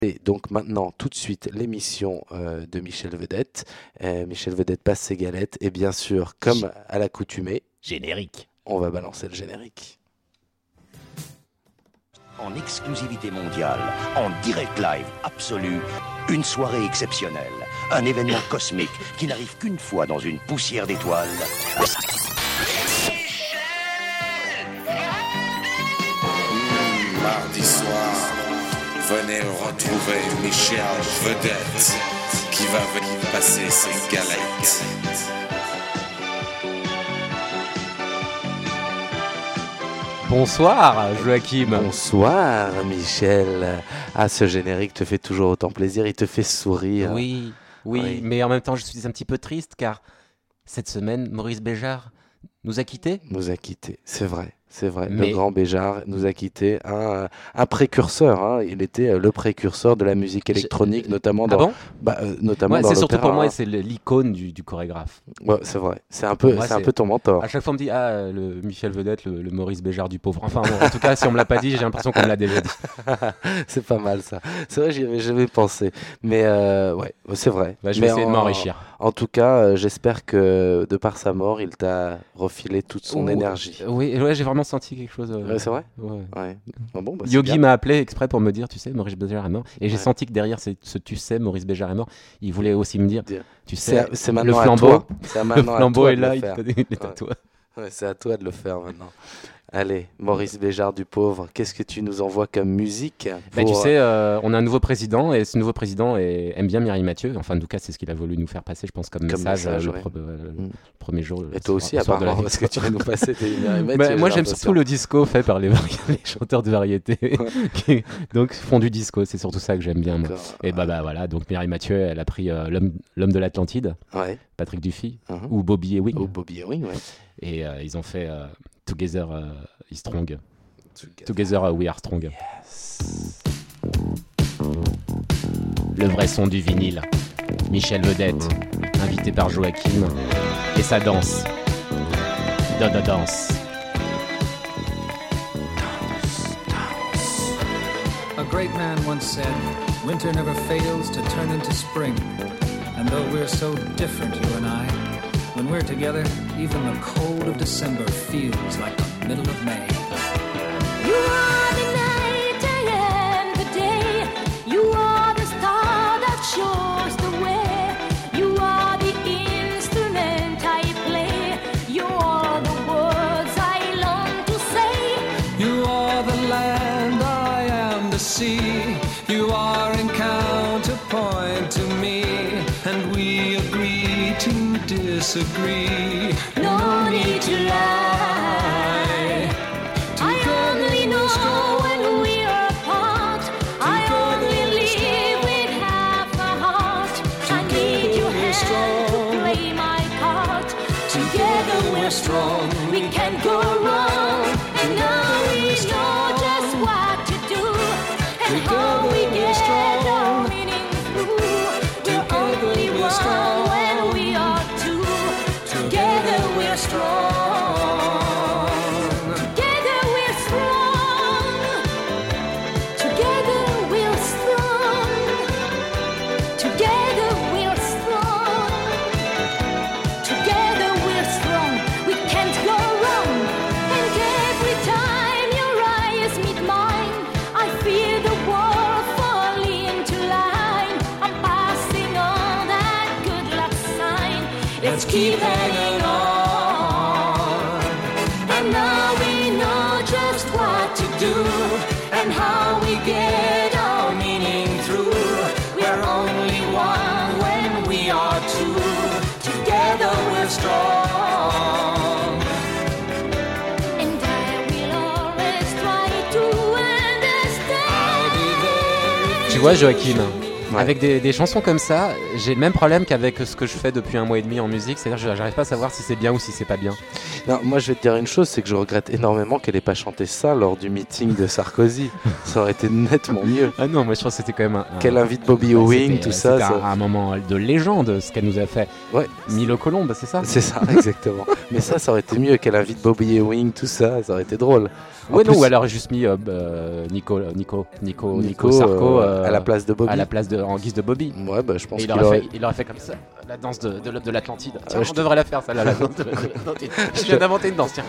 Et donc maintenant, tout de suite, l'émission de Michel Vedette. Michel Vedette passe ses galettes et bien sûr, comme à l'accoutumée, Générique. on va balancer le générique. En exclusivité mondiale, en direct live absolu, une soirée exceptionnelle, un événement cosmique qui n'arrive qu'une fois dans une poussière d'étoiles. Mardi soir, venez retrouver Michel Vedette qui va venir passer ses galettes. Bonsoir Joachim. Bonsoir Michel. Ah, ce générique te fait toujours autant plaisir, il te fait sourire. Oui, mais en même temps je suis un petit peu triste car cette semaine Maurice Béjart nous a quittés. C'est vrai. Mais- Le grand Béjart nous a quittés, un précurseur. Hein. Il était le précurseur de la musique électronique, notamment Ah dans, bon notamment Ouais, dans c'est surtout l'opéra, pour moi hein. c'est l'icône du chorégraphe. Ouais, c'est vrai. C'est un peu, Moi, c'est un c'est- peu ton mentor. À chaque fois on me dit le Michel Vedette, le Maurice Béjart du pauvre. Enfin bon, en tout cas si on me l'a pas dit j'ai l'impression qu'on me l'a déjà dit. C'est pas mal ça. C'est vrai, j'y avais jamais pensé. Mais ouais, c'est vrai. Bah, je vais Mais essayer de m'enrichir. En tout cas, j'espère que de par sa mort, il t'a refilé toute son énergie. Oui, ouais, j'ai vraiment senti quelque chose. Ouais, c'est vrai. Ouais. Ouais. Ah bon, bah, c'est Yogi bien. m'a appelé exprès pour me dire, tu sais, Maurice Béjart est mort. Et j'ai Ouais. senti que derrière ce tu sais, Maurice Béjart est mort, il voulait aussi me dire, Dire. tu sais, C'est maintenant le à flambeau, toi. C'est le maintenant à flambeau toi est de là, le il faire. est à Ouais. toi. Ouais, c'est à toi de le faire maintenant. Allez, Maurice Béjart du pauvre, qu'est-ce que tu nous envoies comme musique Bah, tu pour- sais, on a un nouveau président et ce nouveau président aime bien Mireille Mathieu. Enfin, en tout cas, c'est ce qu'il a voulu nous faire passer, je pense, comme message, message, le ouais. le premier jour. Et toi aussi, le soir de la apparemment, parce que tu vas nous passer des Bah, moi, j'aime surtout le disco fait par les chanteurs de variété qui donc font du disco. C'est surtout ça que j'aime bien. Moi. Et bah voilà. Donc Mireille Mathieu, elle a pris l'homme de l'Atlantide, Ouais. Patrick Dufy, Mhm. ou Bobby Ewing, Oh, Bobby Ewing, ouais. et ils ont fait Together is Strong. Together We Are Strong. Le vrai son du vinyle. Michel Vedette, invité par Joachim, et sa danse. Dodo danse. A great man once said, winter never fails to turn into spring. And though we're so different, you and I, when we're together, even the cold of December feels like the middle of May. You are the night, I am the day. You are the star that shows the way. You are the instrument I play. You are the words I long to say. You are the land, I am the sea. You are in counterpoint to me. And we agree to disagree. No need to lie. I only know when we are apart. I only live with half a heart. I need your hand to play my part. Together we're strong, we can't go wrong. And now we know just what to do and how we get our meaning through. We're only one when we are two. Together we're strong. Together we're strong. Together we're strong. Together we're strong. Together we're strong. We can't go wrong. And every time your eyes meet mine, I feel the world fall into line. I'm passing on that good luck sign. Let's keep hanging on. And now we know just what to do and how we get our meaning through. We're only one when we are two. Together we're strong. And I will always try to understand. Tu vois, Joachim, Ouais. Avec des chansons comme ça, j'ai le même problème qu'avec ce que je fais depuis 1 mois et demi en musique, c'est-à-dire que j'arrive pas à savoir si c'est bien ou si c'est pas bien. Non, moi je vais te dire une chose, c'est que je regrette énormément qu'elle ait pas chanté ça lors du meeting de Sarkozy. Ça aurait été nettement mieux. Ah non, moi je trouve que c'était quand même Qu'elle invite Bobby Ewing, tout ça. C'était un moment de légende, ce qu'elle nous a fait. Ouais. Milo Colombe, c'est ça? C'est ça, exactement. Mais ça aurait été mieux qu'elle invite Bobby Ewing, tout ça, ça aurait été drôle. Ouais, non, plus, ou alors juste mis Nico Sarko à la place de Bobby. à la place en guise de Bobby. Ouais, bah je pense Et qu'il aurait... il aurait fait comme ça, la danse de l'Atlantide. Tiens, Ouais, on devrait la faire, ça, la danse de l'Atlantide. Je viens d'inventer une danse, tiens.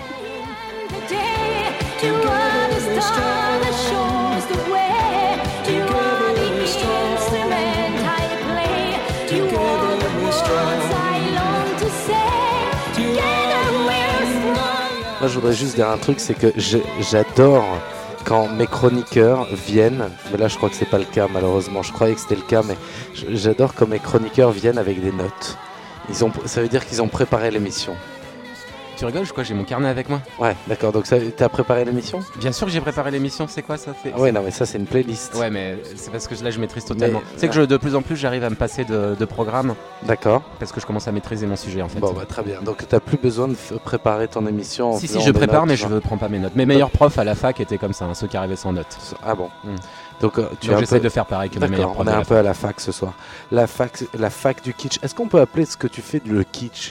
To understand the shores, the way, to all the instrument I play, to all the words I long to say, together we're strong. Moi je voudrais juste dire un truc, c'est que j'adore quand mes chroniqueurs viennent, mais là je crois que c'est pas le cas malheureusement, je croyais que c'était le cas, mais j'adore quand mes chroniqueurs viennent avec des notes. Ça veut dire qu'ils ont préparé l'émission. Tu rigoles, j'ai mon carnet avec moi. Ouais, d'accord, donc t'as préparé l'émission? Bien sûr que j'ai préparé l'émission, c'est quoi ça? Ah ouais, non mais ça c'est une playlist. Ouais, mais c'est parce que là je maîtrise totalement. Mais- C'est que de plus en plus j'arrive à me passer de programme D'accord. parce que je commence à maîtriser mon sujet en fait. Bon bah très bien, donc t'as plus besoin de préparer ton émission en Si, faisant je des prépare, notes, mais genre. je ne prends pas mes notes. Mes meilleurs profs à la fac étaient comme ça, hein, ceux qui arrivaient sans notes. Ah bon. Mm. Donc tu Donc as j'essaie de faire pareil que mes meilleurs D'accord, profs. on est de un la peu à la fac ce soir. La fac du kitsch. Est-ce qu'on peut appeler ce que tu fais le kitsch?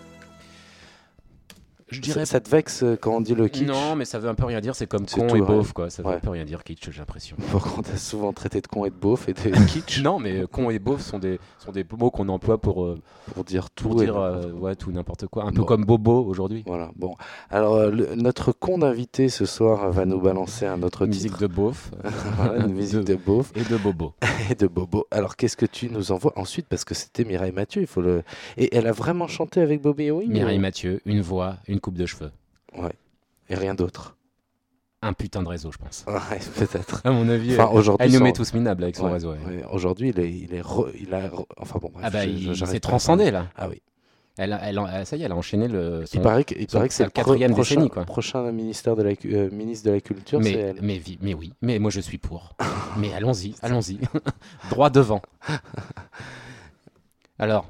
Je dirais Ça te vexe quand on dit le kitsch? non, mais ça veut un peu rien dire. C'est comme C'est con tout, et ouais. beauf, quoi. Ça veut Ouais. un peu rien dire kitsch, j'ai l'impression. Pourquoi on t'a souvent traité de con et de beauf et de kitsch Non, mais con et beauf sont des mots qu'on emploie pour dire tout. dire et n'importe ouais, tout n'importe quoi. Un peu Bon. comme bobo aujourd'hui. Voilà, bon. Alors, notre con d'invité ce soir va nous balancer un autre Musique titre. de beauf Voilà, une musique de beauf et de bobo. et de bobo. Alors, qu'est-ce que tu nous envoies ensuite? Parce que c'était Mireille Mathieu, il faut le... Et elle a vraiment chanté avec Bobby Ewing? Mireille ou- Mathieu, une voix, une coupe de cheveux. Ouais. Et rien d'autre? Un putain de réseau, je pense. Ouais, peut-être. À mon avis, Enfin, aujourd'hui... elle nous son- met tous minables avec son Ouais, réseau. ouais. ouais. Aujourd'hui, enfin bon, bref. Ah bah, j'arrive il s'est pas à transcendé là. Ah oui. Ça y est, elle a enchaîné Il paraît que c'est la quatrième décennie, quoi. prochain ministre de la Culture, c'est elle. Mais oui, mais moi je suis pour. Mais allons-y. Droit devant. Alors,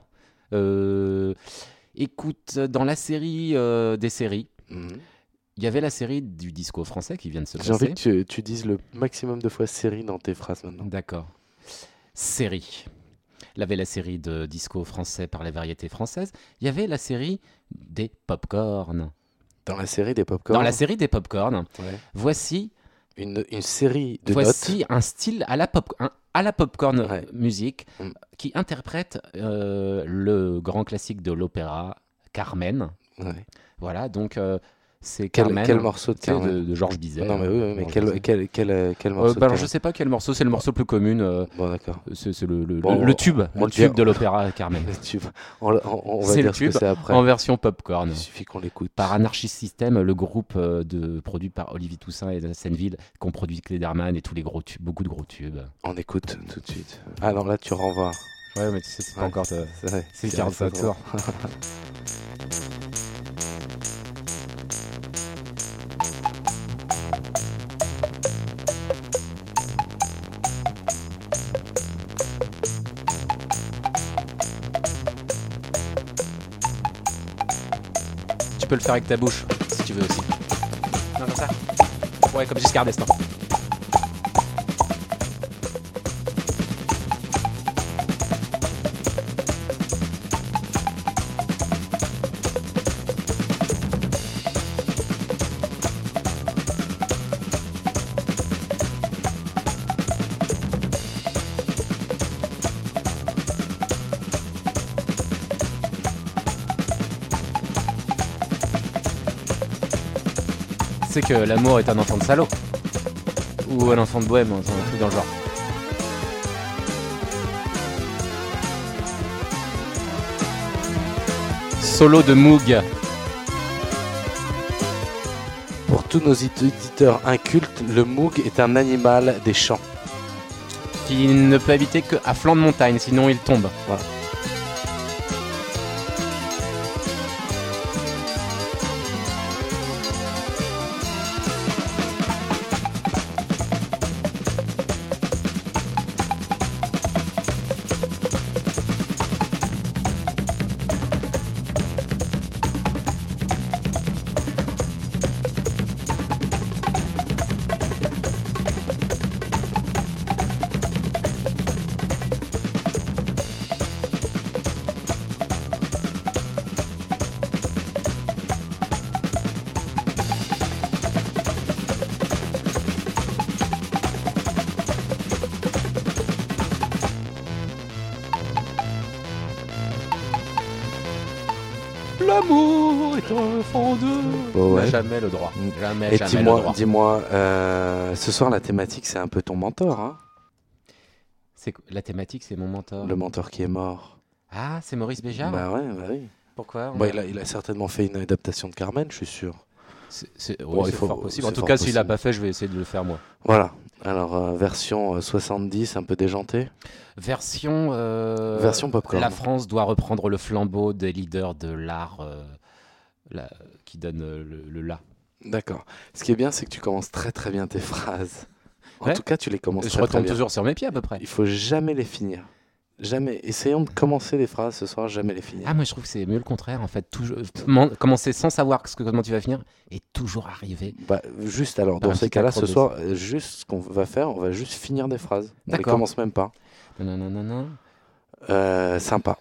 écoute, dans la série des séries, Mhm. il y avait la série du disco français qui vient de se J'ai envie passer. que tu dises le maximum de fois série dans tes phrases maintenant. D'accord. Série. Il y avait la série de disco français par les variétés françaises. Il y avait la série des pop-corn. Dans la série des popcorn. Dans la série des pop-corn, Ouais. voici Une série de Voici un style à la popcorn Ouais. musique Mm. qui interprète le grand classique de l'opéra Carmen. notes. Ouais. Voilà, donc c'est Quel Carmen. morceau de tu sais, Carmen de Georges Bizet. Non mais oui, mais Georges quel Bizet. morceau Bah, de alors, Carmen je sais pas quel morceau, c'est le morceau le plus commun. Bon d'accord. C'est le Bon, tube, on le le tube dit- de l'opéra Carmen. On va C'est le dire ce que tube c'est après. En version popcorn. Il suffit qu'on l'écoute. Par Anarchist System, le groupe produit par Olivier Toussaint et Senneville, qui ont produit Klederman et tous les gros tubes, beaucoup de gros tubes. On écoute tout de suite. Ah non, là tu renvoies. Ouais, mais tu sais, c'est pas Ouais. encore. C'est vrai. C'est le 45 tours. Tu peux le faire avec ta bouche, si tu veux aussi. Non, comme ça. Ouais, comme Giscard d'Estaing. C'est que l'amour est un enfant de salaud. Ou un enfant de bohème, un truc dans le genre. Solo de Moog. Pour tous nos auditeurs incultes, le Moog est un animal des champs. Qui ne peut habiter qu'à flanc de montagne, sinon il tombe. Voilà. l'amour est un enfant de... Bon, On n'a ouais. jamais le droit. Jamais, Et jamais le droit. dis-moi, ce soir la thématique c'est un peu ton mentor, hein, La thématique, c'est mon mentor. le mentor qui est mort. Ah, c'est Maurice Béjart. Bah oui. Pourquoi Bah, il a certainement fait une adaptation de Carmen, je suis sûr. C'est Bon, il faut- fort possible. En c'est tout fort cas, s'il l'a possible. pas fait, je vais essayer de le faire moi. Voilà. Alors version 70, un peu déjantée. Version Popcorn. La France doit reprendre le flambeau des leaders de l'art qui donne le la. D'accord. Ce qui est bien, c'est que tu commences très très bien tes phrases. En Ouais. tout cas, tu les commences Je très, très retombe bien. toujours sur mes pieds à peu près. Il faut jamais les finir. Jamais. Essayons de commencer les phrases ce soir, jamais les finir. Ah, moi je trouve que c'est mieux le contraire en fait. Toujours, commencer sans savoir comment tu vas finir et toujours arriver. Bah, juste alors, Par dans un ces petit cas-là, ce acrobase. soir, juste ce qu'on va faire, on va juste finir des phrases. On les D'accord. commence même pas. Non. Sympa.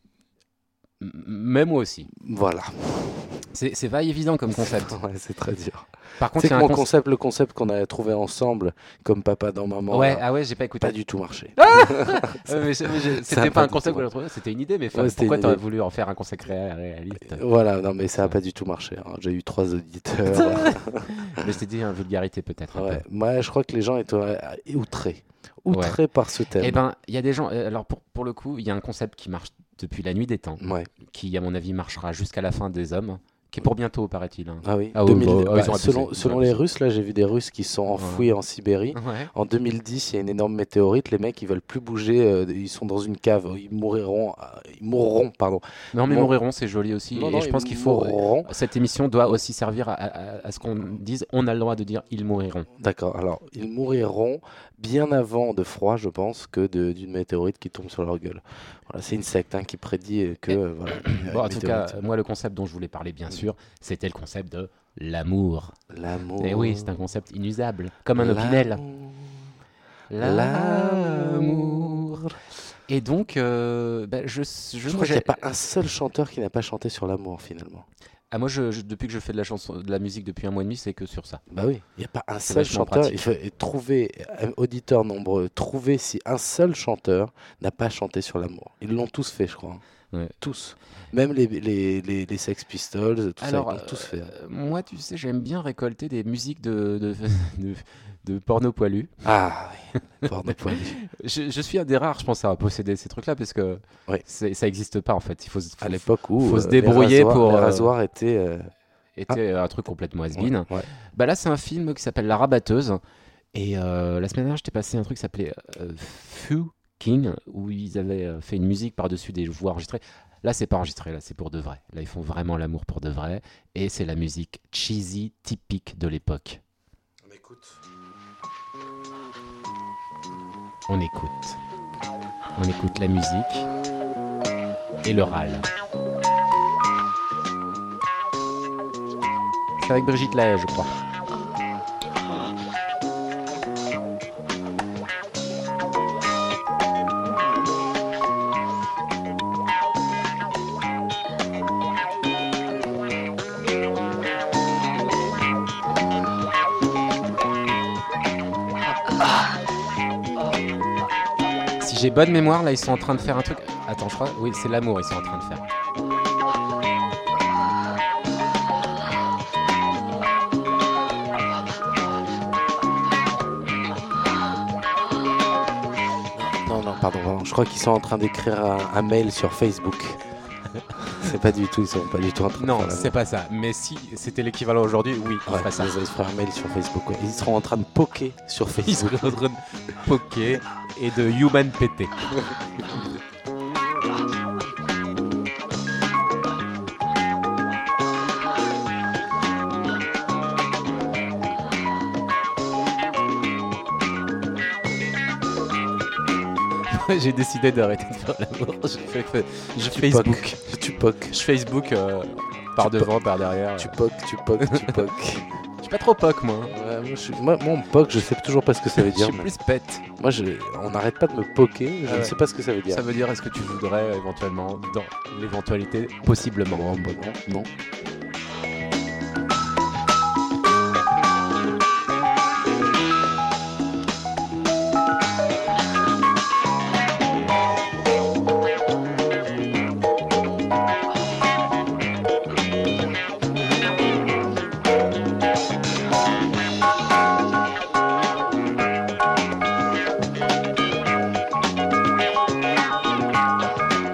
Mais moi aussi. Voilà. C'est pas évident comme concept. Ouais, c'est très dur. Par contre, C'est il y que a un mon concept. le concept qu'on a trouvé ensemble, comme papa dans maman, Ouais, là, ah ouais, j'ai pas écouté. pas du tout marché. C'était Ça a pas un pas du concept tout que j'ai trouvé, c'était une idée, mais Ouais, c'était pourquoi une t'aurais idée. voulu en faire un concept réaliste? Voilà, non mais ça a pas du tout marché, hein. J'ai eu 3 auditeurs. Mais c'était dit une vulgarité peut-être. un peu. Ouais. Moi, je crois que les gens étaient outrés par ce thème. Eh ben, il y a des gens. Alors pour le coup, il y a un concept qui marche depuis la nuit des temps, Ouais. qui à mon avis marchera jusqu'à la fin des hommes, qui est pour bientôt paraît-il. Hein. Ah oui. Ah oui, 2000, bah, bah, ils ont selon abusé, selon ils ont les abusé. Russes, là, j'ai vu des Russes qui sont enfouis en Sibérie. Ouais. En 2010, il y a une énorme météorite. Les mecs, ils veulent plus bouger. Ils sont dans une cave. Ils mourront. Pardon. Non, mais Mon- Moriron, c'est joli aussi. Non, et non, je ils pense qu'il faut. mourront. Cette émission doit aussi servir à ce qu'on dise. On a le droit de dire ils mouriront. D'accord. Alors, ils mouriront bien avant de froid, je pense, que d'une météorite qui tombe sur leur gueule. Voilà, c'est une secte qui prédit que voilà. il y a Bon, en une tout cas, météorite. moi, le concept dont je voulais parler, bien sûr, c'était le concept de l'amour. L'amour. Et oui, c'est un concept inusable, comme un opinel. L'amour. Et donc, Je crois qu'il n'y a pas un seul chanteur qui n'a pas chanté sur l'amour finalement. Ah, moi, depuis que je fais de la musique depuis 1 mois et demi, c'est que sur ça. Bah oui, il n'y a pas un C'est seul vachement chanteur. pratique. Il faut trouver, auditeurs nombreux, trouver si un seul chanteur n'a pas chanté sur l'amour. Ils l'ont tous fait, je crois. Ouais. Tous. Même les Sex Pistols, tout Alors, ça, ils l'ont tous fait. moi, tu sais, j'aime bien récolter des musiques de porno poilu. Ah oui, porno poilu. Je suis un des rares, je pense, à posséder ces trucs-là, parce que Ouais. ça n'existe pas, en fait. À l'époque où faut se débrouiller les rasoirs, pour, les rasoirs étaient. était un truc complètement has-been. Ouais. Bah là, c'est un film qui s'appelle La Rabatteuse. Et la semaine dernière, je t'ai passé un truc qui s'appelait Few King, où ils avaient fait une musique par-dessus des voix enregistrées. Là, c'est pas enregistré, là, c'est pour de vrai. Là, ils font vraiment l'amour pour de vrai. Et c'est la musique cheesy, typique de l'époque. On écoute. On écoute la musique et le râle. C'est avec Brigitte Lahaye, je crois. Si j'ai bonne mémoire, là, ils sont en train de faire un truc. Attends, je crois. Oui, c'est l'amour, ils sont en train de faire. Non, pardon. Je crois qu'ils sont en train d'écrire un mail sur Facebook. C'est pas du tout, ils sont pas du tout en train de Non, faire c'est pas ça. Mais si c'était l'équivalent aujourd'hui, oui, ils Ouais, feraient ça. ils feraient un mail sur Facebook. Ouais. Ils seront en train de poker sur Ils Facebook. seraient en train de poker et de human péter. J'ai décidé d'arrêter de faire l'amour. Je Facebook. Tu poques. Je Facebook par devant, par derrière. Tu poques. Je suis pas trop poc, moi. Ouais, moi, mon poke, je sais toujours pas ce que ça veut Je dire. suis plus pète. Moi, on n'arrête pas de me poker, je Ah ne ouais. sais pas ce que ça veut dire. Ça veut dire est-ce que tu voudrais éventuellement, dans l'éventualité, possiblement. Bon, bah non.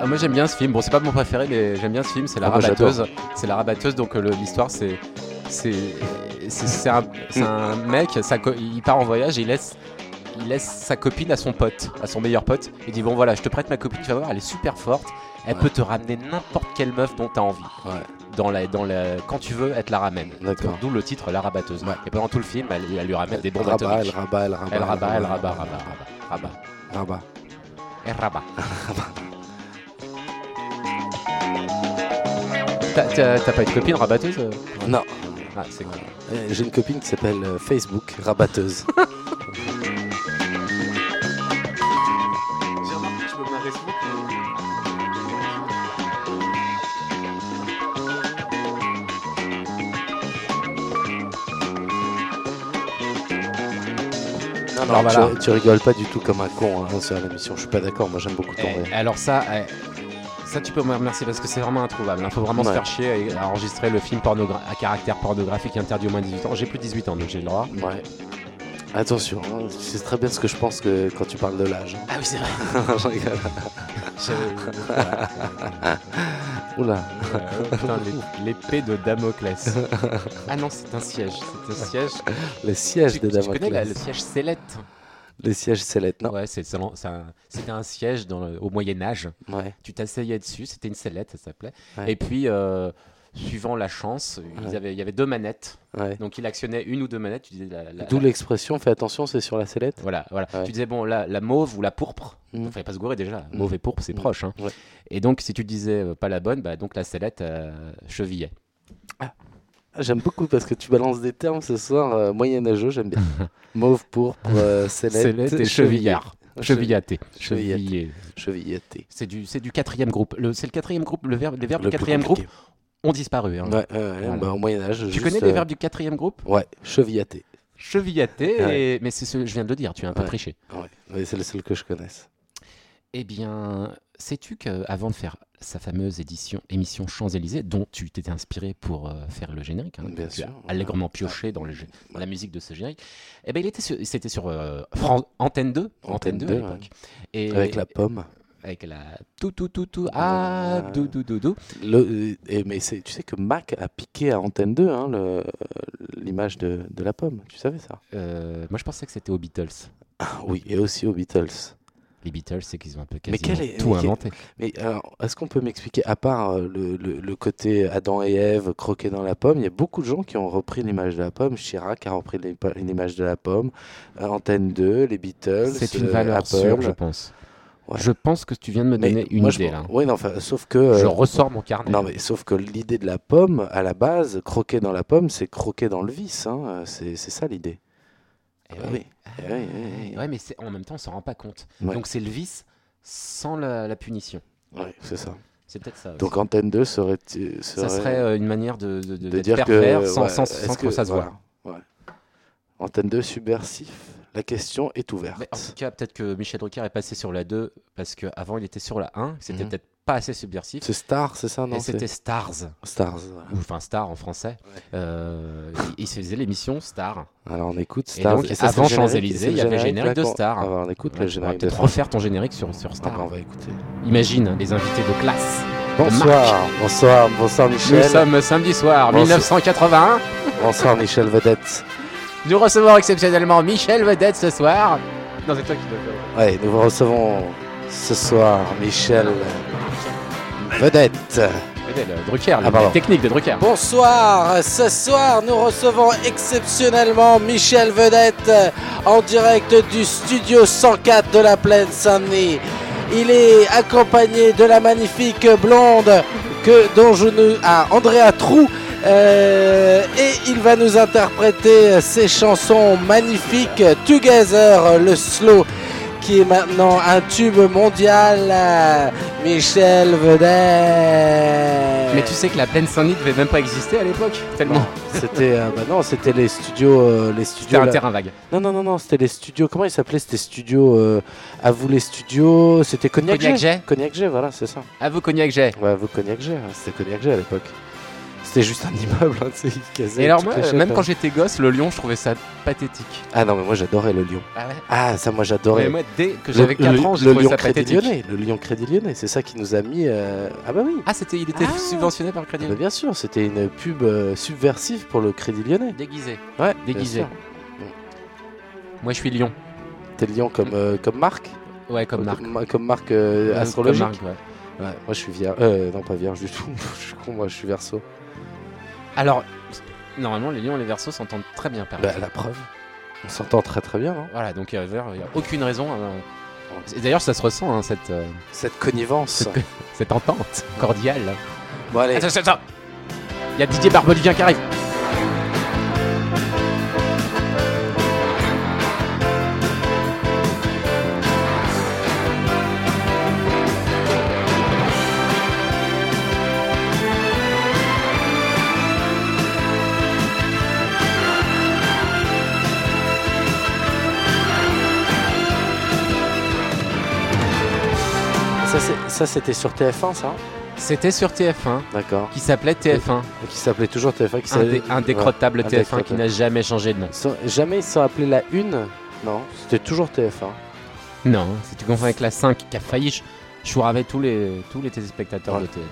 moi j'aime bien ce film. Bon, c'est pas mon préféré, mais j'aime bien ce film. C'est La moi, Rabatteuse. C'est La Rabatteuse. Donc l'histoire, c'est un mec. Il part en voyage et il laisse sa copine à son pote, à son meilleur pote. Il dit bon voilà, je te prête ma copine. Tu vas voir, elle est super forte. Elle peut te ramener n'importe quelle meuf dont t'as envie. Ouais. Quand tu veux, elle te la ramène. D'accord. D'où le titre La Rabatteuse. Ouais. Et pendant tout le film, elle lui ramène des bombes Elle atomiques. rabat. Elle rabat. T'as pas une copine rabatteuse Non. Ah, c'est cool. J'ai une copine qui s'appelle Facebook Rabatteuse. Non, voilà. tu rigoles pas du tout comme un con sur l'émission, je suis pas d'accord, moi j'aime beaucoup ton rire. Alors ça tu peux me remercier parce que c'est vraiment introuvable. Il faut vraiment se faire chier à enregistrer le film à caractère pornographique interdit au moins de 18 ans. J'ai plus de 18 ans donc j'ai le droit. Ouais. Attention, c'est très bien ce que je pense que quand tu parles de l'âge. Ah oui c'est vrai. Je rigole. Oula. Putain, l'épée de Damoclès. Ah non, c'est un siège. Le siège de Damoclès. Tu connais le siège Sellette? Le siège Sellette, non? Ouais, c'était un siège au Moyen-Âge. Ouais. Tu t'asseyais dessus, c'était une sellette, ça s'appelait. Ouais. Et puis, suivant la chance, il y avait deux manettes. Ouais. Donc, il actionnait une ou deux manettes. Tu disais d'où l'expression, fais attention, c'est sur la sellette. Voilà. Ouais. Tu disais, bon, la mauve ou la pourpre. Il ne fallait pas se gourer déjà. Mauve et pourpre, c'est proche. Hein. Ouais. Et donc, si tu disais pas la bonne, donc la sellette chevillait. Ah. J'aime beaucoup parce que tu balances des termes ce soir moyenâgeux, j'aime bien. Mauve, pourpre, sellette et chevillard. Chevillaté. Chevillaté. C'est du 4e groupe. C'est le 4e groupe. Les verbes du 4e groupe ont disparu. Hein. Voilà. Au Moyen-Âge. Tu connais les verbes du 4e groupe? Ouais, chevillaté. Chevillaté, mais je viens de le dire, tu as un peu triché. Ouais, mais c'est le seul que je connaisse. Eh bien, sais-tu qu'avant de faire sa fameuse émission Champs-Élysées, dont tu t'étais inspiré pour faire le générique, bien sûr, allègrement pioché dans la musique de ce générique, eh ben, c'était sur Antenne 2, Antenne 2 à l'époque. Et avec la pomme. Avec la tout, dou. Mais tu sais que Mac a piqué à Antenne 2 l'image de la pomme, tu savais ça? Moi je pensais que c'était aux Beatles. Ah, oui, et aussi aux Beatles. Les Beatles, c'est qu'ils ont un peu quasiment inventé. Mais alors, est-ce qu'on peut m'expliquer, à part le côté Adam et Ève croqués dans la pomme, il y a beaucoup de gens qui ont repris l'image de la pomme. Chirac a repris l'image de la pomme, Antenne 2, les Beatles, c'est une valeur Apple. sûre, je pense. Ouais. Je pense que tu viens de me donner une idée là. Oui, sauf que... je ressors mon carnet. Non, mais sauf que l'idée de la pomme, à la base, croquer dans la pomme, c'est croquer dans le vice. Hein. C'est ça l'idée. Oui. Ouais, mais en même temps, on s'en rend pas compte. Ouais. Donc c'est le vice sans la punition. Oui, c'est ça. C'est peut-être ça. Donc Antenne 2 serait... Ça serait une manière de dire pervers que, sans que ça se voit. Ouais. Antenne 2 subversif. La question est ouverte. Mais en tout cas, peut-être que Michel Drucker est passé sur la 2 parce qu'avant il était sur la 1. C'était peut-être pas assez subversif. C'est Star, c'est ça, non? Et c'était Stars. Stars, voilà. Enfin Star en français. Ouais. Il faisait l'émission Star. Alors on écoute Stars. Et donc avant Champs-Élysées, il y avait le générique de Star. Alors on écoute le générique de Star. Peut-être refaire ton générique sur Star. On va écouter. Imagine les invités de classe. Bonsoir Michel. Nous sommes samedi soir, 1981. Bonsoir Michel Vedette. Nous recevons exceptionnellement Michel Vedette ce soir. Non, c'est toi qui dois faire. Ouais, nous recevons ce soir Michel Vedette. Drucker, la technique de Drucker. Bonsoir, ce soir nous recevons exceptionnellement Michel Vedette en direct du studio 104 de la Plaine Saint-Denis. Il est accompagné de la magnifique blonde Andrea Trou. Et il va nous interpréter ses chansons magnifiques Together, le slow, qui est maintenant un tube mondial. Michel Vedette. Mais tu sais que la Plaine Saint-Denis ne devait même pas exister à l'époque, tellement. C'était les studios. C'était un terrain vague. Non, c'était les studios. Comment ils s'appelaient? C'était studios. À vous les studios. C'était Cognac J. Cognac J, voilà, c'est ça. À vous Cognac J. Ouais, à vous Cognac J. C'était Cognac J à l'époque. c'était juste un immeuble. Hein, tu sais, il casait Et alors toutes moi, les chaises, même hein. quand j'étais gosse, le lion, je trouvais ça pathétique. Ah non, mais moi j'adorais le lion. Ah ouais. Ah, ça, moi j'adorais. Mais moi, dès que j'avais 4 ans, je le trouvais lion ça Crédit pathétique. Lyonnais. Le lion Crédit Lyonnais, c'est ça qui nous a mis. Ah bah oui. Ah, il était subventionné par le Crédit Bah, bien sûr, c'était une pub subversive pour le Crédit Lyonnais. Déguisé. Ouais, Déguisé. bien sûr. Moi, je suis lion. T'es le lion comme marque. Ouais, comme marque. Comme marque Comme astrologique. marque, ouais. Ouais, moi je suis vierge. Non, pas vierge du tout. Je suis con, moi je suis verso. Alors, normalement, les lions et les versos s'entendent très bien, par Bah, la preuve. On s'entend très très bien, non? Voilà, donc il n'y a aucune raison. Et d'ailleurs, ça se ressent, hein, Cette connivence. cette entente cordiale. Bon, allez. Attends. Il y a Didier Barbelivien qui arrive. Ça, c'était sur TF1, ça? C'était sur TF1, D'accord. qui s'appelait TF1. Qui s'appelait toujours TF1. Qui s'appelait- Indécrottable Ouais, TF1 qui indécrottable. n'a jamais changé de nom. Jamais ils sont appelés la une. Non, c'était toujours TF1. Non, si tu confonds avec la 5 qui a failli chouraver tous les téléspectateurs Ouais. de TF1.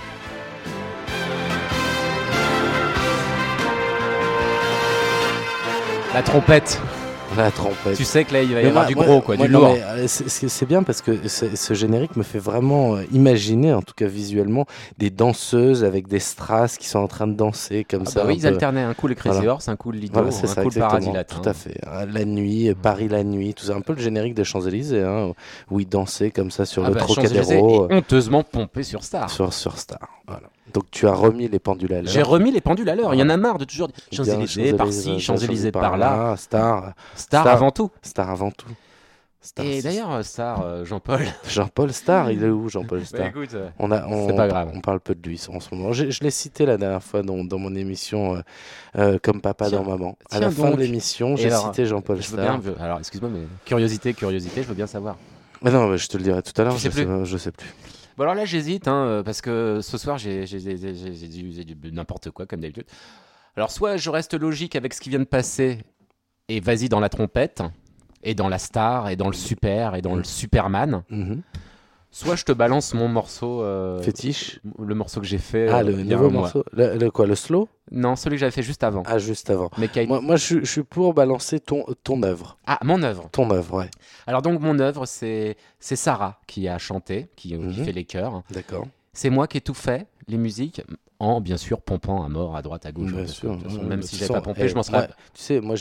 La trompette. La trompette. Tu sais que là il va y Mais avoir moi- du moi- gros, quoi, moi, du non, lourd. mais, c'est bien parce que ce générique me fait vraiment imaginer, en tout cas visuellement, des danseuses avec des strass qui sont en train de danser comme Ah ça. bah oui, un ils peu. alternaient un coup le Crazy Voilà. Horse, un coup le Lido, Voilà, c'est un ça, coup le Paradis exactement, Latin. tout à fait. La nuit, Paris la nuit, tout ça, un peu le générique des Champs-Élysées, hein, où ils dansaient comme ça sur Ah le bah, Champs-Élysées Trocadéro, est honteusement pompé sur Star. sur Star. Voilà. Donc tu as remis les pendules à l'heure. J'ai remis les pendules à l'heure. Il y en a marre de toujours dire Bien, Champs-Élysées par-ci, Champs-Élysées par-là. Star Star avant tout. Star avant tout. Star, Et c'est- d'ailleurs, Star, Jean-Paul. Jean-Paul Star, il est où Jean-Paul Star? Bah, écoute, On c'est pas grave. On parle peu de lui en ce moment. Je l'ai cité la dernière fois dans mon émission comme papa Tiens, dans maman. À tiens la fin donc. de l'émission, Et j'ai alors, cité Jean-Paul je veux bien. Star. Alors, excuse-moi, mais curiosité, je veux bien savoir. Mais non, mais je te le dirai tout à l'heure. Tu sais plus. Je sais plus. Bon, alors là, j'hésite, hein, parce que ce soir, j'ai dit n'importe quoi, comme d'habitude. Alors, soit je reste logique avec ce qui vient de passer, et vas-y dans la trompette, et dans la Star, et dans le Super, et dans le Superman. Mhm. Soit je te balance mon morceau, Fétiche. le morceau que j'ai fait Ah, le il y a nouveau un mois. morceau. Le quoi? Le slow? Non, celui que j'avais fait juste avant. Ah, juste avant. Mais qui a- Moi, je suis pour balancer ton œuvre. Ah, mon œuvre. Ton œuvre, ouais. Alors donc mon œuvre, c'est Sarah qui a chanté, qui Mhm. fait les chœurs. D'accord. C'est moi qui ai tout fait, les musiques, en bien sûr pompant à mort, à droite, à gauche. Bien parce que, sûr. de toute façon, Ouais, même de si toute j'avais pas façon, pompé, je m'en serais. moi, tu sais, moi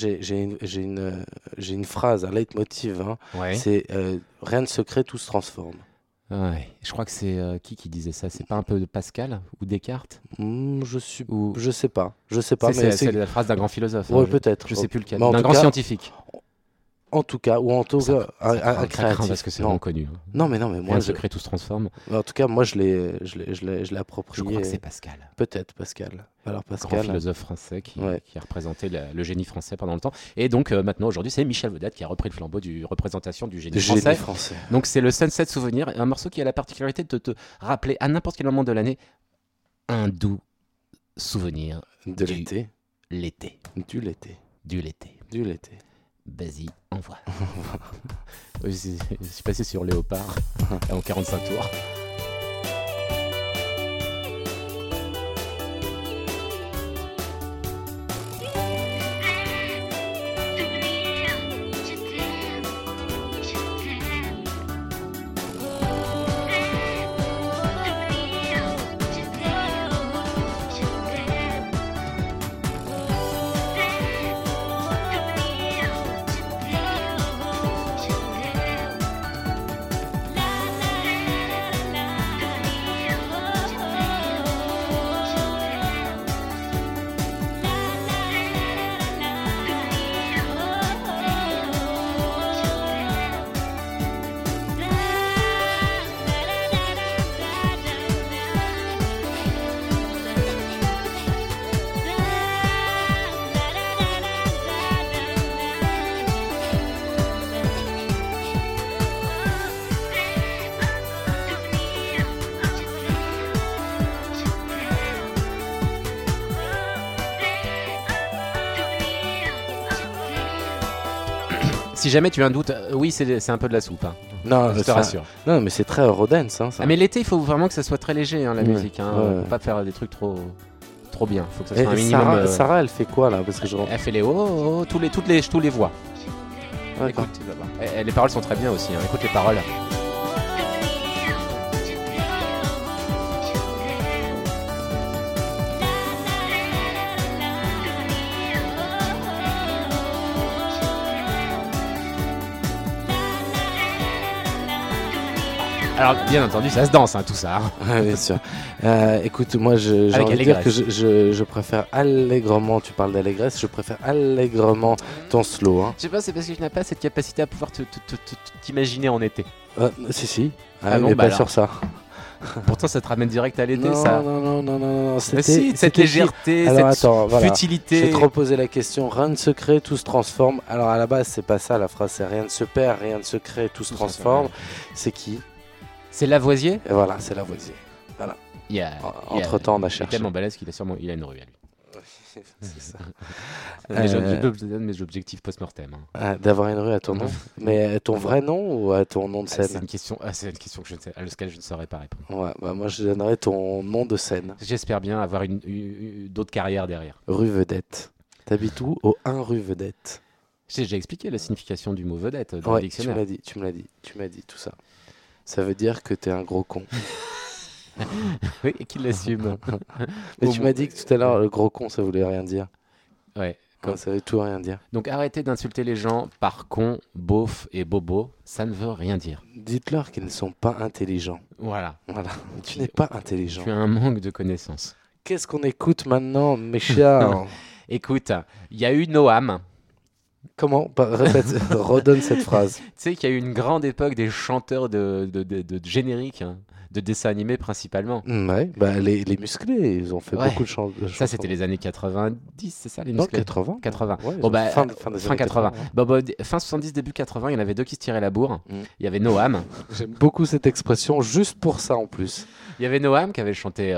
j'ai une phrase, un leitmotiv. Hein. Ouais. C'est rien de secret, tout se transforme. Ouais. Je crois que c'est qui disait ça. C'est pas un peu de Pascal ou Descartes Je ou... sais pas, C'est mais c'est la phrase d'un grand philosophe. Ouais, hein, peut-être. Je sais plus lequel. Mais en D'un tout grand cas, scientifique. En tout cas, ou en tout Ça- cas, ça craint, un ça craint créatif. parce que c'est non. vraiment connu. hein. Non, mais Rien moi, de secret, tout se transforme. en tout cas, moi, je l'ai Je approprié. crois que c'est Pascal. Peut-être Pascal. Alors Grand Pascal. philosophe français qui Ouais. a représenté le génie français pendant le temps. Et donc maintenant, aujourd'hui, c'est Michel Vedette qui a repris le flambeau du représentation du génie Du français. génie français. Donc c'est le Sunset Souvenir, un morceau qui a la particularité de te rappeler à n'importe quel moment de l'année un doux souvenir De du- l'été. l'été, Du l'été. du l'été. Du l'été. Vas-y, envoie. Je suis passé sur Léopard en 45 tours. La la la si jamais tu as un doute, oui, c'est un peu de la soupe. Hein. Non, Je te rassure. Non, mais c'est très Eurodance. Hein, ça. Ah, mais l'été, il faut vraiment que ça soit très léger, hein, la Ouais, musique. Hein. ouais. Faut pas faire des trucs trop bien. Faut que ça Et soit un minimum. Sarah, elle fait quoi là? Parce que je rentre. Elle fait les tous les voix. D'accord. Écoute, tu vas voir. Et les paroles sont très bien aussi. Hein. Écoute les paroles. Alors, bien entendu, ça se danse, hein, tout ça. Hein. Ouais, bien sûr. Écoute, moi, j'ai Avec envie de dire que allégresse. je préfère allègrement, tu parles d'allégresse, je préfère allègrement ton slow. Hein. Je sais pas, c'est parce que je n'ai pas cette capacité à pouvoir t'imaginer en été. Si. Ah non, mais bah pas alors. sur ça. Pourtant, ça te ramène direct à l'été, Non, ça. non. Mais C'était, si, cette c'était légèreté, Alors, cette attends, voilà. futilité. J'ai trop posé la question. Rien ne se crée, tout se transforme. Alors à la base, c'est pas ça la phrase. C'est rien ne se perd, rien ne se crée, tout se transforme. C'est qui? C'est Lavoisier. Et voilà, c'est Lavoisier. Entre temps, on a Il est cherché. tellement balèze qu'il a une rue à lui. C'est ça. Mes objectifs post-mortem. Hein. D'avoir une rue à ton nom. Mais à ton vrai nom ou à ton nom de C'est scène? une question que je ne sais, à laquelle je ne saurais pas répondre. Ouais, bah moi je donnerais ton nom de scène. J'espère bien avoir d'autres carrières derrière. Rue Vedette. T'habites où? Au 1 rue Vedette. J'ai expliqué la signification du mot vedette dans le Ouais, tu dictionnaire. me l'as dit tout ça. Ça veut dire que t'es un gros con. Oui, et qu'il l'assume. Mais Au tu bout- m'as dit que tout à l'heure, le gros con, ça voulait rien dire. Ouais. Quand ça veut tout rien dire. Donc arrêtez d'insulter les gens par con, beauf et bobo. Ça ne veut rien dire. Dites-leur qu'ils ne sont pas intelligents. Voilà. Voilà. Tu n'es pas intelligent. Tu as un manque de connaissances. Qu'est-ce qu'on écoute maintenant, mes chers? Écoute, il y a eu Noam. Comment? Répète, redonne cette phrase. Tu sais qu'il y a eu une grande époque des chanteurs de génériques, hein, de dessins animés principalement. Ouais, bah les musclés, ils ont fait Ouais. beaucoup de chansons. Ça, c'était les années 90, c'est ça, les Non, musclés 80. 80. Ouais, Bon, bah, fin des fin années 80. ouais. Bon, fin 70, début 80, il y en avait deux qui se tiraient la bourre. Mm. Il y avait Noam. J'aime beaucoup cette expression, juste pour ça en plus. Il y avait Noam qui avait chanté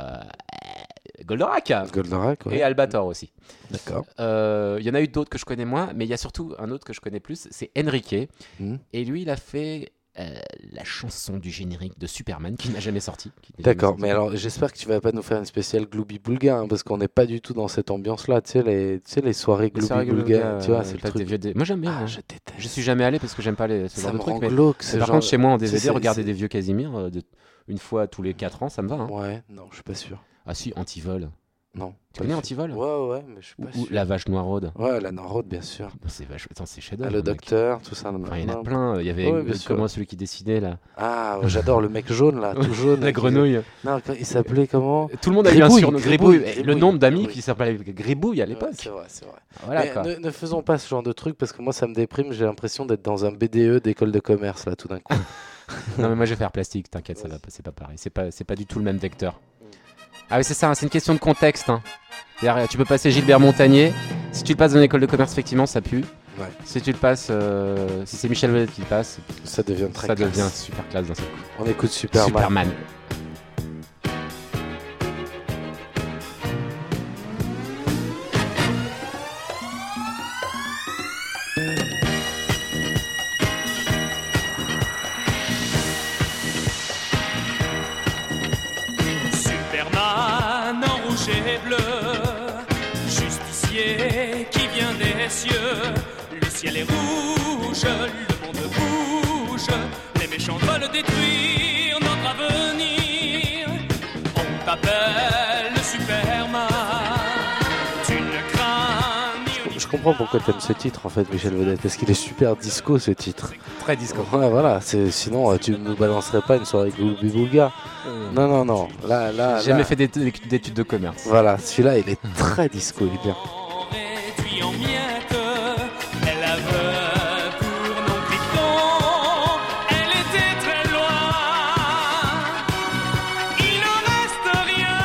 Goldorak Goldorak, ouais. et Albator aussi. D'accord. Il y en a eu d'autres que je connais moins, mais il y a surtout un autre que je connais plus, c'est Enrique. Mm. Et lui, il a fait la chanson du générique de Superman qui n'a jamais sorti. D'accord, mais alors j'espère que tu vas pas nous faire une spéciale Glooby Boulga, hein, parce qu'on n'est pas du tout dans cette ambiance-là. Tu sais, les soirées Glooby Boulga, tu vois, c'est le truc. Moi, j'aime bien. Ah, hein. je déteste. Je suis jamais allé parce que j'aime pas ce Ça genre de me truc. rend Mais, glauque, mais ce par genre. contre, chez moi en Tu sais, DVD, regarder des vieux Casimir une fois tous les 4 ans, ça me va. Hein. Ouais, non, je suis pas sûr. Ah si, Antivol. Non. Tu pas connais sûr. Antivol? Ouais, mais je suis pas Ou sûr. La Vache Noiraude. Ouais, la Norrode, bien sûr. C'est vachement. Attends, c'est Ah, chef-d'œuvre. le mec. docteur, tout ça. Enfin, il y en a plein. Il y avait Ouais, bien sûr. comment celui qui dessinait là. Ah, j'adore le mec jaune là, tout jaune. La grenouille. Non, il s'appelait comment? Tout le monde a eu un Gribouille, surnom. Gribouille, Gribouille. Le Gribouille, nombre d'amis Gribouille. qui s'appelaient Gribouille à Ouais, l'époque. c'est vrai, c'est vrai. Voilà Mais quoi. ne faisons pas ce genre de truc parce que moi ça me déprime. J'ai l'impression d'être dans un BDE d'école de commerce là tout d'un coup. Non mais moi je vais faire plastique, t'inquiète, ça va pas, c'est pas pareil, c'est pas du tout le même vecteur. Ah oui c'est ça, hein, c'est une question de contexte. Hein. C'est-à-dire, tu peux passer Gilbert Montagnier, si tu le passes dans une école de commerce effectivement ça pue. Ouais. Si tu le passes, si c'est Michel Vedette qui le passe, Ça devient très ça classe. devient super classe d'un seul coup. On écoute Superman. Superman. Superman en rouge et bleu, justicier qui vient des cieux. Le ciel est rouge, le monde bouge, les méchants veulent détruire notre avenir. On t'appelle Superman, tu ne crains ni Je comprends pourquoi t'aimes ce titre en fait, Michel Vedette, parce qu'il est super disco ce titre. Très disco. Ouais, voilà. Sinon tu nous balancerais pas une soirée Glooby Boulga. Non. Là. J'ai jamais fait d'études de commerce. Voilà, celui-là il est très disco, il est bien. réduit en miettes. Elle avait pour nom Krypton, elle était très loin. Il ne reste rien.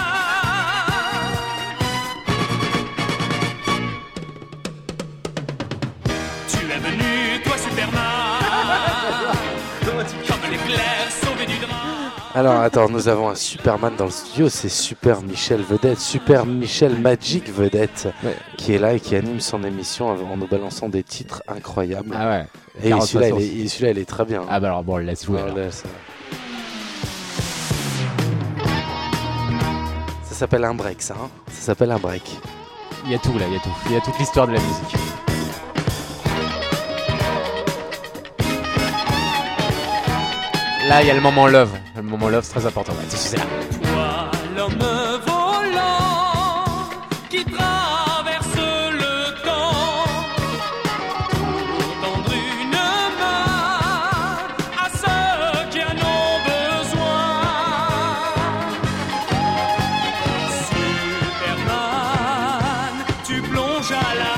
Tu es venu, toi Superman, comme l'éclair sauvé du drap. Alors attends, nous avons un Superman dans le studio, c'est Super Michel Vedette, Super Michel Magic Vedette, Ouais. qui est là et qui anime son émission en nous balançant des titres incroyables. Ah ouais. Et Carotte celui-là, sauce. il est très bien. Ah bah alors bon, on le laisse jouer. Alors alors. là, ça s'appelle un break, ça. Hein, ça s'appelle un break. Il y a tout là, il y a tout. Il y a toute l'histoire de la musique. Là, il y a le moment love. Le moment love, c'est très important. Ouais, c'est là. Toi, l'homme volant qui traverse le temps pour tendre une main à ceux qui en ont besoin. Superman, tu plonges à la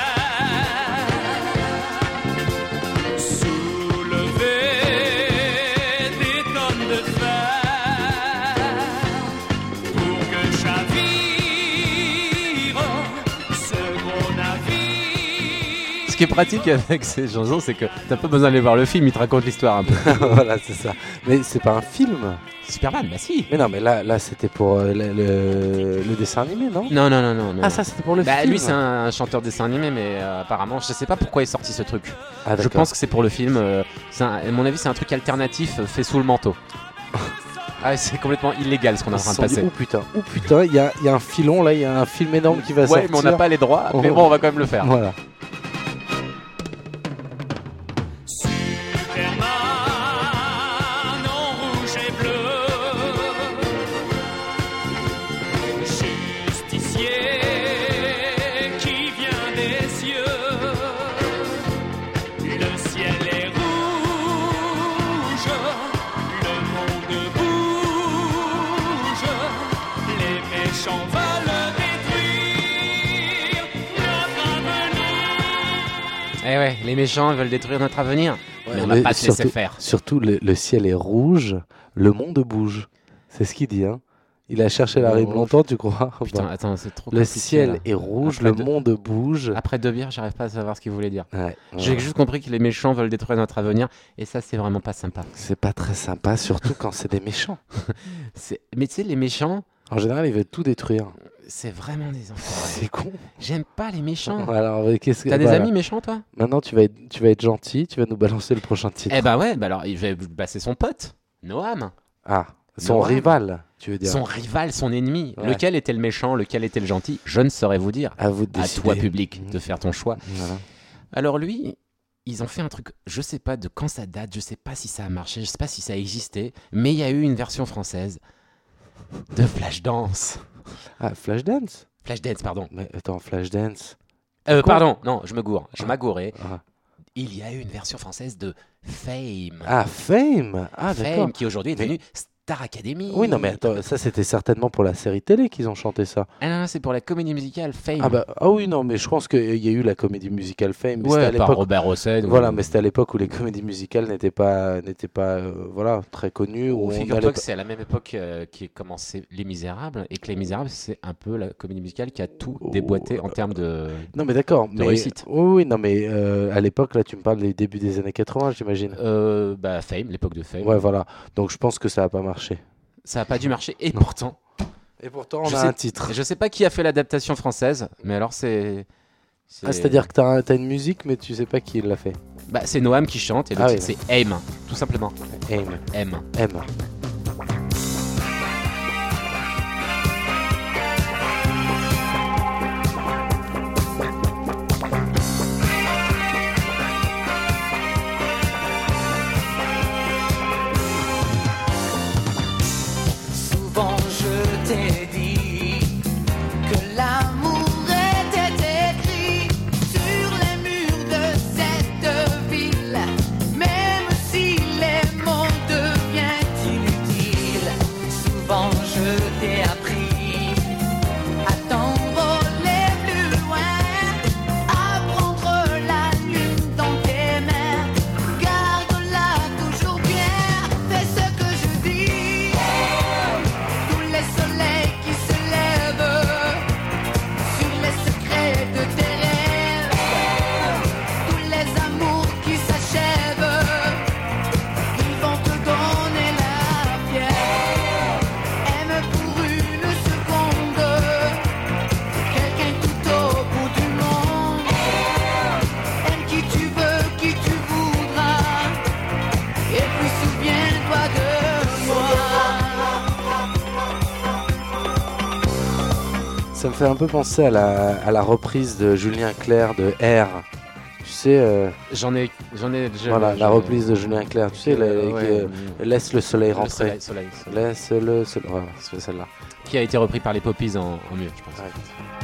mer, soulever des tonnes de fer pour que chavire ce gros navire. Ce qui est pratique avec ces chansons, c'est que t'as pas besoin d'aller voir le film, il te raconte l'histoire un peu. Voilà, c'est ça. Mais c'est pas un film. Superman, bah si. Mais non, mais là c'était pour le dessin animé, non? Non. Ah, ça c'était pour le Bah film. lui c'est un chanteur de dessin animé mais apparemment je sais pas pourquoi est sorti ce truc. Ah, Je d'accord. pense que c'est pour le film. À mon avis c'est un truc alternatif fait sous le manteau. Ah c'est complètement illégal ce qu'on est en Ils train se de sont dit, passer. oh putain, il y a un filon là, il y a un film énorme qui va Ouais sortir. mais on n'a pas les droits. Oh. Mais bon on va quand même le faire. Voilà. Superman en rouge et bleu, justicier qui vient des cieux, le ciel est rouge, le monde bouge, les méchants veulent détruire notre avenir. Eh ouais les méchants veulent détruire notre avenir. Mais on va Mais pas se laisser surtout- faire. Surtout, le ciel est rouge, le monde bouge. C'est ce qu'il dit, hein. Il a cherché la rime Rouge. longtemps, tu crois? Putain Bon. attends c'est trop Le compliqué, ciel là. est rouge, Après le deux- monde bouge. Après 2 bières j'arrive pas à savoir ce qu'il voulait dire. Ouais, J'ai juste compris que les méchants veulent détruire notre avenir et ça c'est vraiment pas sympa. C'est pas très sympa, surtout quand c'est des méchants. Mais tu sais les méchants En général, ils veulent tout détruire. c'est vraiment des enfants. C'est con. J'aime pas les méchants. Alors, qu'est-ce que... T'as des voilà. amis méchants toi? Maintenant, tu vas être gentil, tu vas nous balancer le prochain titre. Eh bah ouais, bah alors c'est son pote, Noam. Ah, son Noam. rival, tu veux dire. Son rival, son ennemi. Ouais. Lequel était le méchant, lequel était le gentil? Je ne saurais vous dire. À vous de À décider. toi public de faire ton choix. Voilà. Alors lui, ils ont fait un truc, je sais pas de quand ça date, je sais pas si ça a marché, je sais pas si ça a existé, mais il y a eu une version française de Flashdance. Ah, Flashdance. Flashdance, pardon. Mais attends, Flashdance. Pardon, non, je me gourre, je m'agourais. Ah. Il y a eu une version française de Fame. Ah, Fame. Ah, d'accord. Fame, qui aujourd'hui est Mais- devenue Star Academy. Oui, non, mais attends, ça c'était certainement pour la série télé qu'ils ont chanté ça. Ah non, c'est pour la comédie musicale Fame. Ah oui, non, mais je pense qu'il y a eu la comédie musicale Fame. Mais c'était à Ouais, par l'époque. Robert Hossein. Voilà, mais c'était à l'époque où les comédies musicales n'étaient pas voilà, très connues. Où on Figure-toi allait que c'est à la même époque qui a commencé Les Misérables, et que Les Misérables, c'est un peu la comédie musicale qui a tout déboîté en termes de... Non, mais d'accord. de mais... réussite. Oui, non, mais à l'époque, là, tu me parles des débuts des années 80, j'imagine. Bah, Fame, l'époque de Fame. Ouais, voilà. Donc je pense que ça n'a pas marché. Ça a pas dû marcher, et pourtant... Et pourtant, Je on a sais- un titre. Je sais pas qui a fait l'adaptation française, mais alors c'est... Ah, c'est-à-dire que t'as une musique, mais tu sais pas qui l'a fait. Bah, c'est Noam qui chante, et le Ah titre oui. c'est Aim, tout simplement. Aim. M. M. Souvent je t'ai dit que l'amour était écrit sur les murs de cette ville, même si les mots deviennent inutiles. Souvent je t'ai appris à t'envoler plus loin, à prendre la lune dans tes mains. Garde-la toujours bien, fais ce que je dis. Tous les soleils qui Ça me fait un peu penser à la reprise de Julien Clerc de R. Tu sais, J'en ai déjà. voilà, la reprise de Julien Clerc. Tu sais, laisse le soleil rentrer. Soleil. Laisse le soleil. Voilà, c'est celle-là. Qui a été repris par les Poppies en mieux, je pense. Ouais.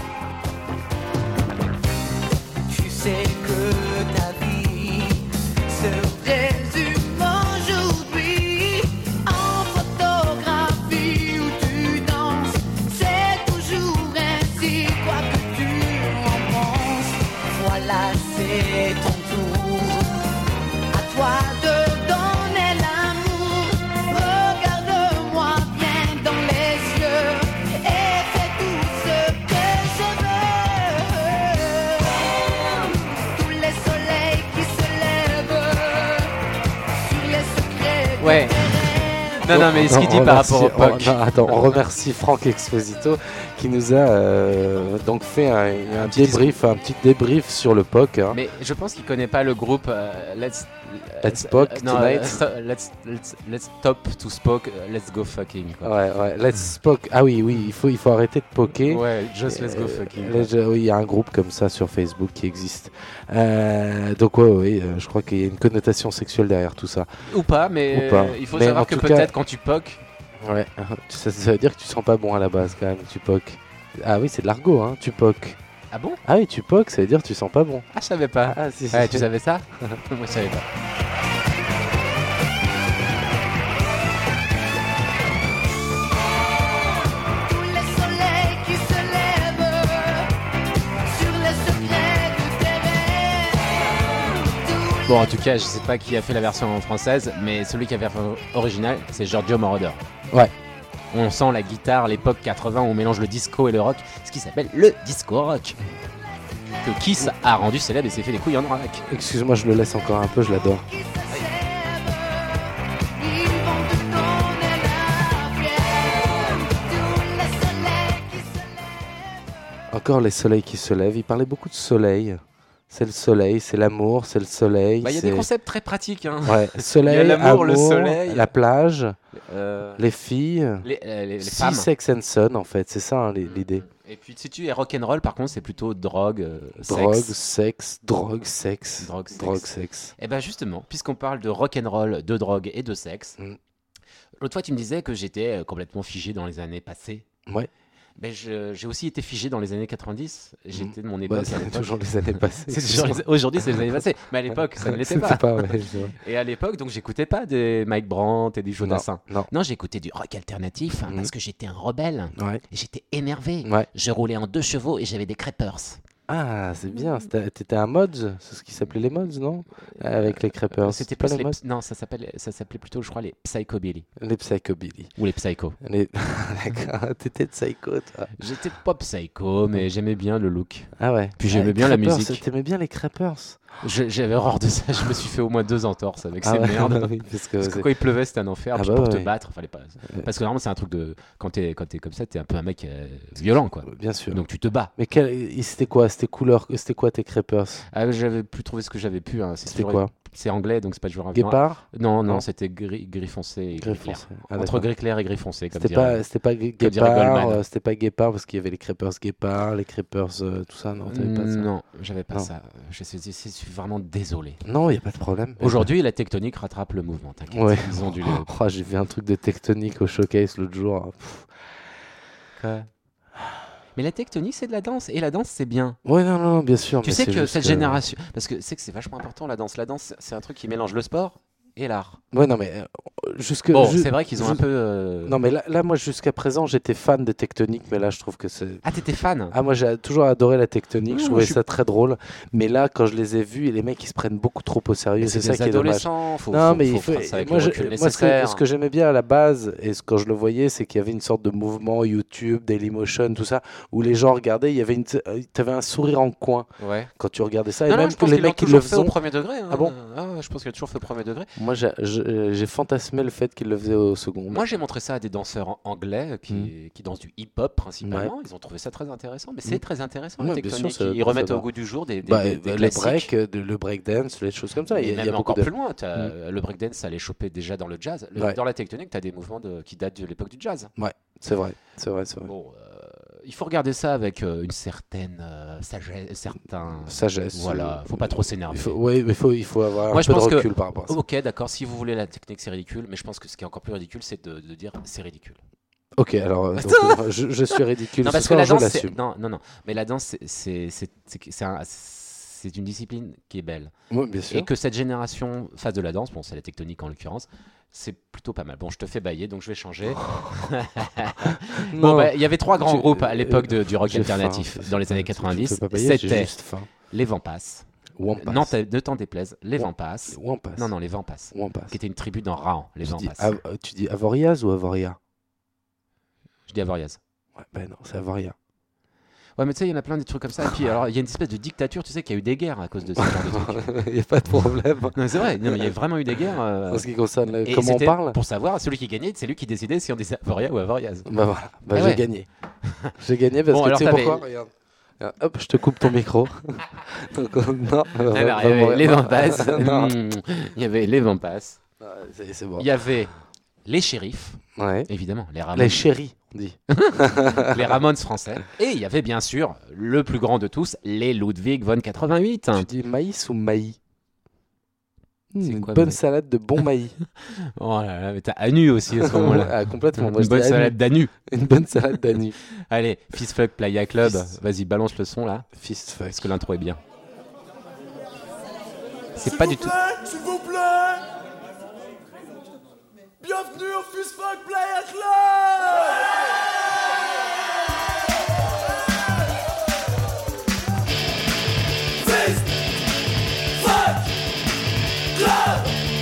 Tu sais que ta vie se résume aujourd'hui en photographie où tu danses. C'est toujours ainsi, quoi que tu en penses. Voilà, c'est ton tour. À toi de donner l'amour. Regarde-moi bien dans les yeux et fais tout ce que je veux. Tous les soleils qui se lèvent sur les secrets de Ouais. tes rêves. Non, mais ce qu'il dit par rapport au POC. On remercie Franck Exposito qui nous a donc fait un petit débrief sur le POC. Hein. Mais je pense qu'il connaît pas le groupe Let's POC non, Tonight. let's stop to spoke, let's go fucking. Quoi. Ouais, Let's Poke. Ah oui, il faut arrêter de poker. Ouais, just let's go fucking. Oui, il y a un groupe comme ça sur Facebook qui existe. Donc oui, je crois qu'il y a une connotation sexuelle derrière tout ça. Ou pas, mais Ou pas. il faut Mais savoir en que tout peut-être cas- quand tu poques, Ouais, ça veut dire que tu sens pas bon à la base quand même, tu poques. Ah oui, c'est de l'argot, hein, tu poques. ah bon? Ah oui, tu poques, ça veut dire que tu sens pas bon. Ah, je savais pas. Ah si, Ouais, tu savais ça? Moi, je savais pas. Tous les soleils qui se lèvent sur les secrets de tes rêves. Bon, en tout cas, je sais pas qui a fait la version française, mais celui qui a fait la version originale, c'est Giorgio Moroder. Ouais. On sent la guitare, l'époque 80, où on mélange le disco et le rock, ce qui s'appelle le disco rock. Que Kiss a rendu célèbre et s'est fait des couilles en or avec. Excuse-moi, je le laisse encore un peu, je l'adore. Qui se lèvent, ils vont te donner la fièvre. Tous les soleils qui se lèvent. Encore les soleils qui se lèvent, il parlait beaucoup de soleil. C'est le soleil, c'est l'amour, c'est le soleil. Bah, il y a c'est- des concepts très pratiques. Hein. Ouais, soleil, Il y a l'amour, amour, le soleil. la plage, Euh, les filles. les Si femmes. Sex and Son, en fait, c'est ça hein, l'idée. Et puis si tu es rock'n'roll, par contre, c'est plutôt drogue, Drogue, sexe. sexe. Drogue, sexe. Et ben justement, puisqu'on parle de rock'n'roll, de drogue et de sexe, Mm. l'autre fois tu me disais que j'étais complètement figé dans les années passées. Ouais. Ben j'ai aussi été figé dans les années 90. J'étais de mon époque. Bah, à c'est l'époque. toujours les années passées. C'est toujours Aujourd'hui, c'est les années passées. Mais à l'époque, ça ne l'était C'était pas. ouais, je vois. Et à l'époque, donc, j'écoutais pas des Mike Brandt et des Jonassin. Non. Non, j'écoutais du rock alternatif hein, Mhm. parce que j'étais un rebelle. Ouais. Et j'étais énervé. Ouais. Je roulais en 2 chevaux et j'avais des crêpers. Ah, c'est bien. T'étais un mods, c'est ce qui s'appelait les mods, non? Avec les crêpeurs. C'était pas plus les mods. Non, ça s'appelait plutôt, je crois, les Psychobilly. Les psychobilly. Ou les Psycho. D'accord, t'étais psycho, toi. J'étais pas psycho, mais j'aimais bien le look. Ah ouais. Puis j'aimais les bien la crêpeurs, musique. T'aimais bien les crêpeurs. J'avais horreur de ça. Je me suis fait au moins 2 entorses avec Ah ces ouais, merdes. oui, parce que Parce que c'est- quand il pleuvait, c'était un enfer. Ah Puis bah pour te ouais. battre, fallait pas. Parce que normalement, c'est un truc de. Quand t'es comme ça, t'es un peu un mec violent, quoi. Bien sûr. Donc tu te bats. Mais c'était quoi? C'était quoi tes crêpeurs? Ah, j'avais plus trouvé ce que j'avais pu. Hein. C'était quoi? C'est anglais, donc c'est pas toujours un Guépard? Non, Non. c'était gris foncé et Gris gris clair. foncé. Ah, Entre d'accord. gris clair et gris foncé, comme C'était dirait- pas dirait Guépard, Goldman. c'était pas Guépard parce qu'il y avait les crêpeurs Guépard, les crêpeurs tout ça, non, t'avais pas ça. Non, j'avais pas Non. ça. Je suis vraiment désolé. Non, il y a pas de problème. Aujourd'hui, la tectonique rattrape le mouvement, t'inquiète. Ouais. Ils ont dû le... Oh, j'ai vu un truc de tectonique au showcase l'autre jour. Pff. Mais la tectonique, c'est de la danse. Et la danse, c'est bien. Ouais, non, bien sûr. Tu mais sais c'est que juste cette génération... Parce que c'est vachement important, la danse. La danse, c'est un truc qui mélange le sport et l'art. Ouais, non, mais jusque. Bon, c'est vrai qu'ils ont un juste- peu... Non, mais là, moi, jusqu'à présent, j'étais fan de tectonique, mais là, je trouve que c'est. Ah, t'étais fan? Ah, moi, j'ai toujours adoré la tectonique, Non, je moi, trouvais je suis- ça très drôle. Mais là, quand je les ai vus, les mecs, ils se prennent beaucoup trop au sérieux. Mais C'est c'est ça des qui est dommage. adolescents. Faut, Non, faut- mais faut il faut. faire ça avec Moi, le recul moi, ce nécessaire. que j'aimais bien à la base, et quand je le voyais, c'est qu'il y avait une sorte de mouvement YouTube, Dailymotion, tout ça, où les gens regardaient, il y avait t'avais un sourire en coin Ouais. quand tu regardais ça. Non, et non, même je pense les qu'ils l'ont mecs qui le toujours fait faisaient. au premier degré. Hein. Ah bon? Ah, je pense qu'il a toujours fait au premier degré. Moi, j'ai fantasmé le fait qu'ils le faisaient au second. Moi, j'ai montré ça à des danseurs anglais qui dansent du hip-hop principalement. Ils ont trouvé ça très intéressant. Mais c'est très intéressant, la Ouais, bien tectonique. sûr, ça- Ils remettent ça au va. goût du jour des les classiques. breaks, le breakdance, les choses comme ça. Et Il y a même beaucoup encore de... plus loin, le breakdance, ça allait choper déjà dans le jazz. Ouais. Dans la tectonique, tu as des mouvements qui datent de l'époque du jazz. C'est vrai. Bon, Il faut regarder ça avec une certaine Sagesse. Voilà, faut pas trop s'énerver. Oui, mais il faut avoir Moi, un je peu de pense que- recul par rapport à ça. Ok, d'accord, si vous voulez la technique, c'est ridicule, mais je pense que ce qui est encore plus ridicule, c'est de dire c'est ridicule. Ok, alors donc, je suis ridicule. Non, Ce parce que soir, la je danse, l'assume. non, mais la danse, c'est une discipline qui est belle. Oui, bien sûr. Et que cette génération fasse de la danse, bon, c'est la tectonique en l'occurrence, c'est plutôt pas mal. Bon, je te fais bailler, donc je vais changer. Bon, Non, bah, il y avait 3 grands tu- groupes à l'époque du rock j'ai alternatif faim. dans les années Tu 90. fais pas bailler, j'ai C'était juste faim. les Vampas. Wampas. Non, ne t'en déplaise, les Vampas. Wampas. Non, les Vampas. Wampas. Qui était une tribu dans Rahan, les Tu dis, Vampas. tu dis Avoriaz ou Avoria? Je dis Avoriaz. Ouais, ben non, c'est Avoria. Ouais, mais tu sais, il y en a plein des trucs comme ça. Et puis, alors, il y a une espèce de dictature, tu sais, qu'il y a eu des guerres à cause de ce genre de trucs. Il n'y a pas de problème. Non, mais c'est vrai, non, mais il y a vraiment eu des guerres. En ce qui concerne Et comment on c'était parle, pour savoir, celui qui gagnait, c'est lui qui décidait si on disait Avoria ou Avoriaz. bah voilà, bah, Ah j'ai ouais. gagné. J'ai gagné parce Bon, que alors tu sais t'avais- pourquoi? Regarde. Hop, je te coupe ton micro. Donc, non, Alors, il y avait les Vampas. Non. Il y avait les Vampas. Ah, c'est bon. Il y avait les shérifs, Ouais. évidemment, les Ramones, Les chéris, on dit. les Ramones français. Et il y avait bien sûr le plus grand de tous, les Ludwig von 88. Tu dis maïs ou maïs? Une quoi, bonne maïs salade de bon maïs. Oh là là, mais t'as Anu aussi à ce moment-là. Ah, complètement. Moi, Une je bonne dis anu. salade d'Anu. Une bonne salade d'anu. Allez, Fist Fuck Playa Club. Fist- Vas-y, balance le son là, Fist fuck. parce que l'intro est bien. C'est pas du tout. S'il vous plaît. Bienvenue au Fist Fuck Playa Club. Fist Fuck Club.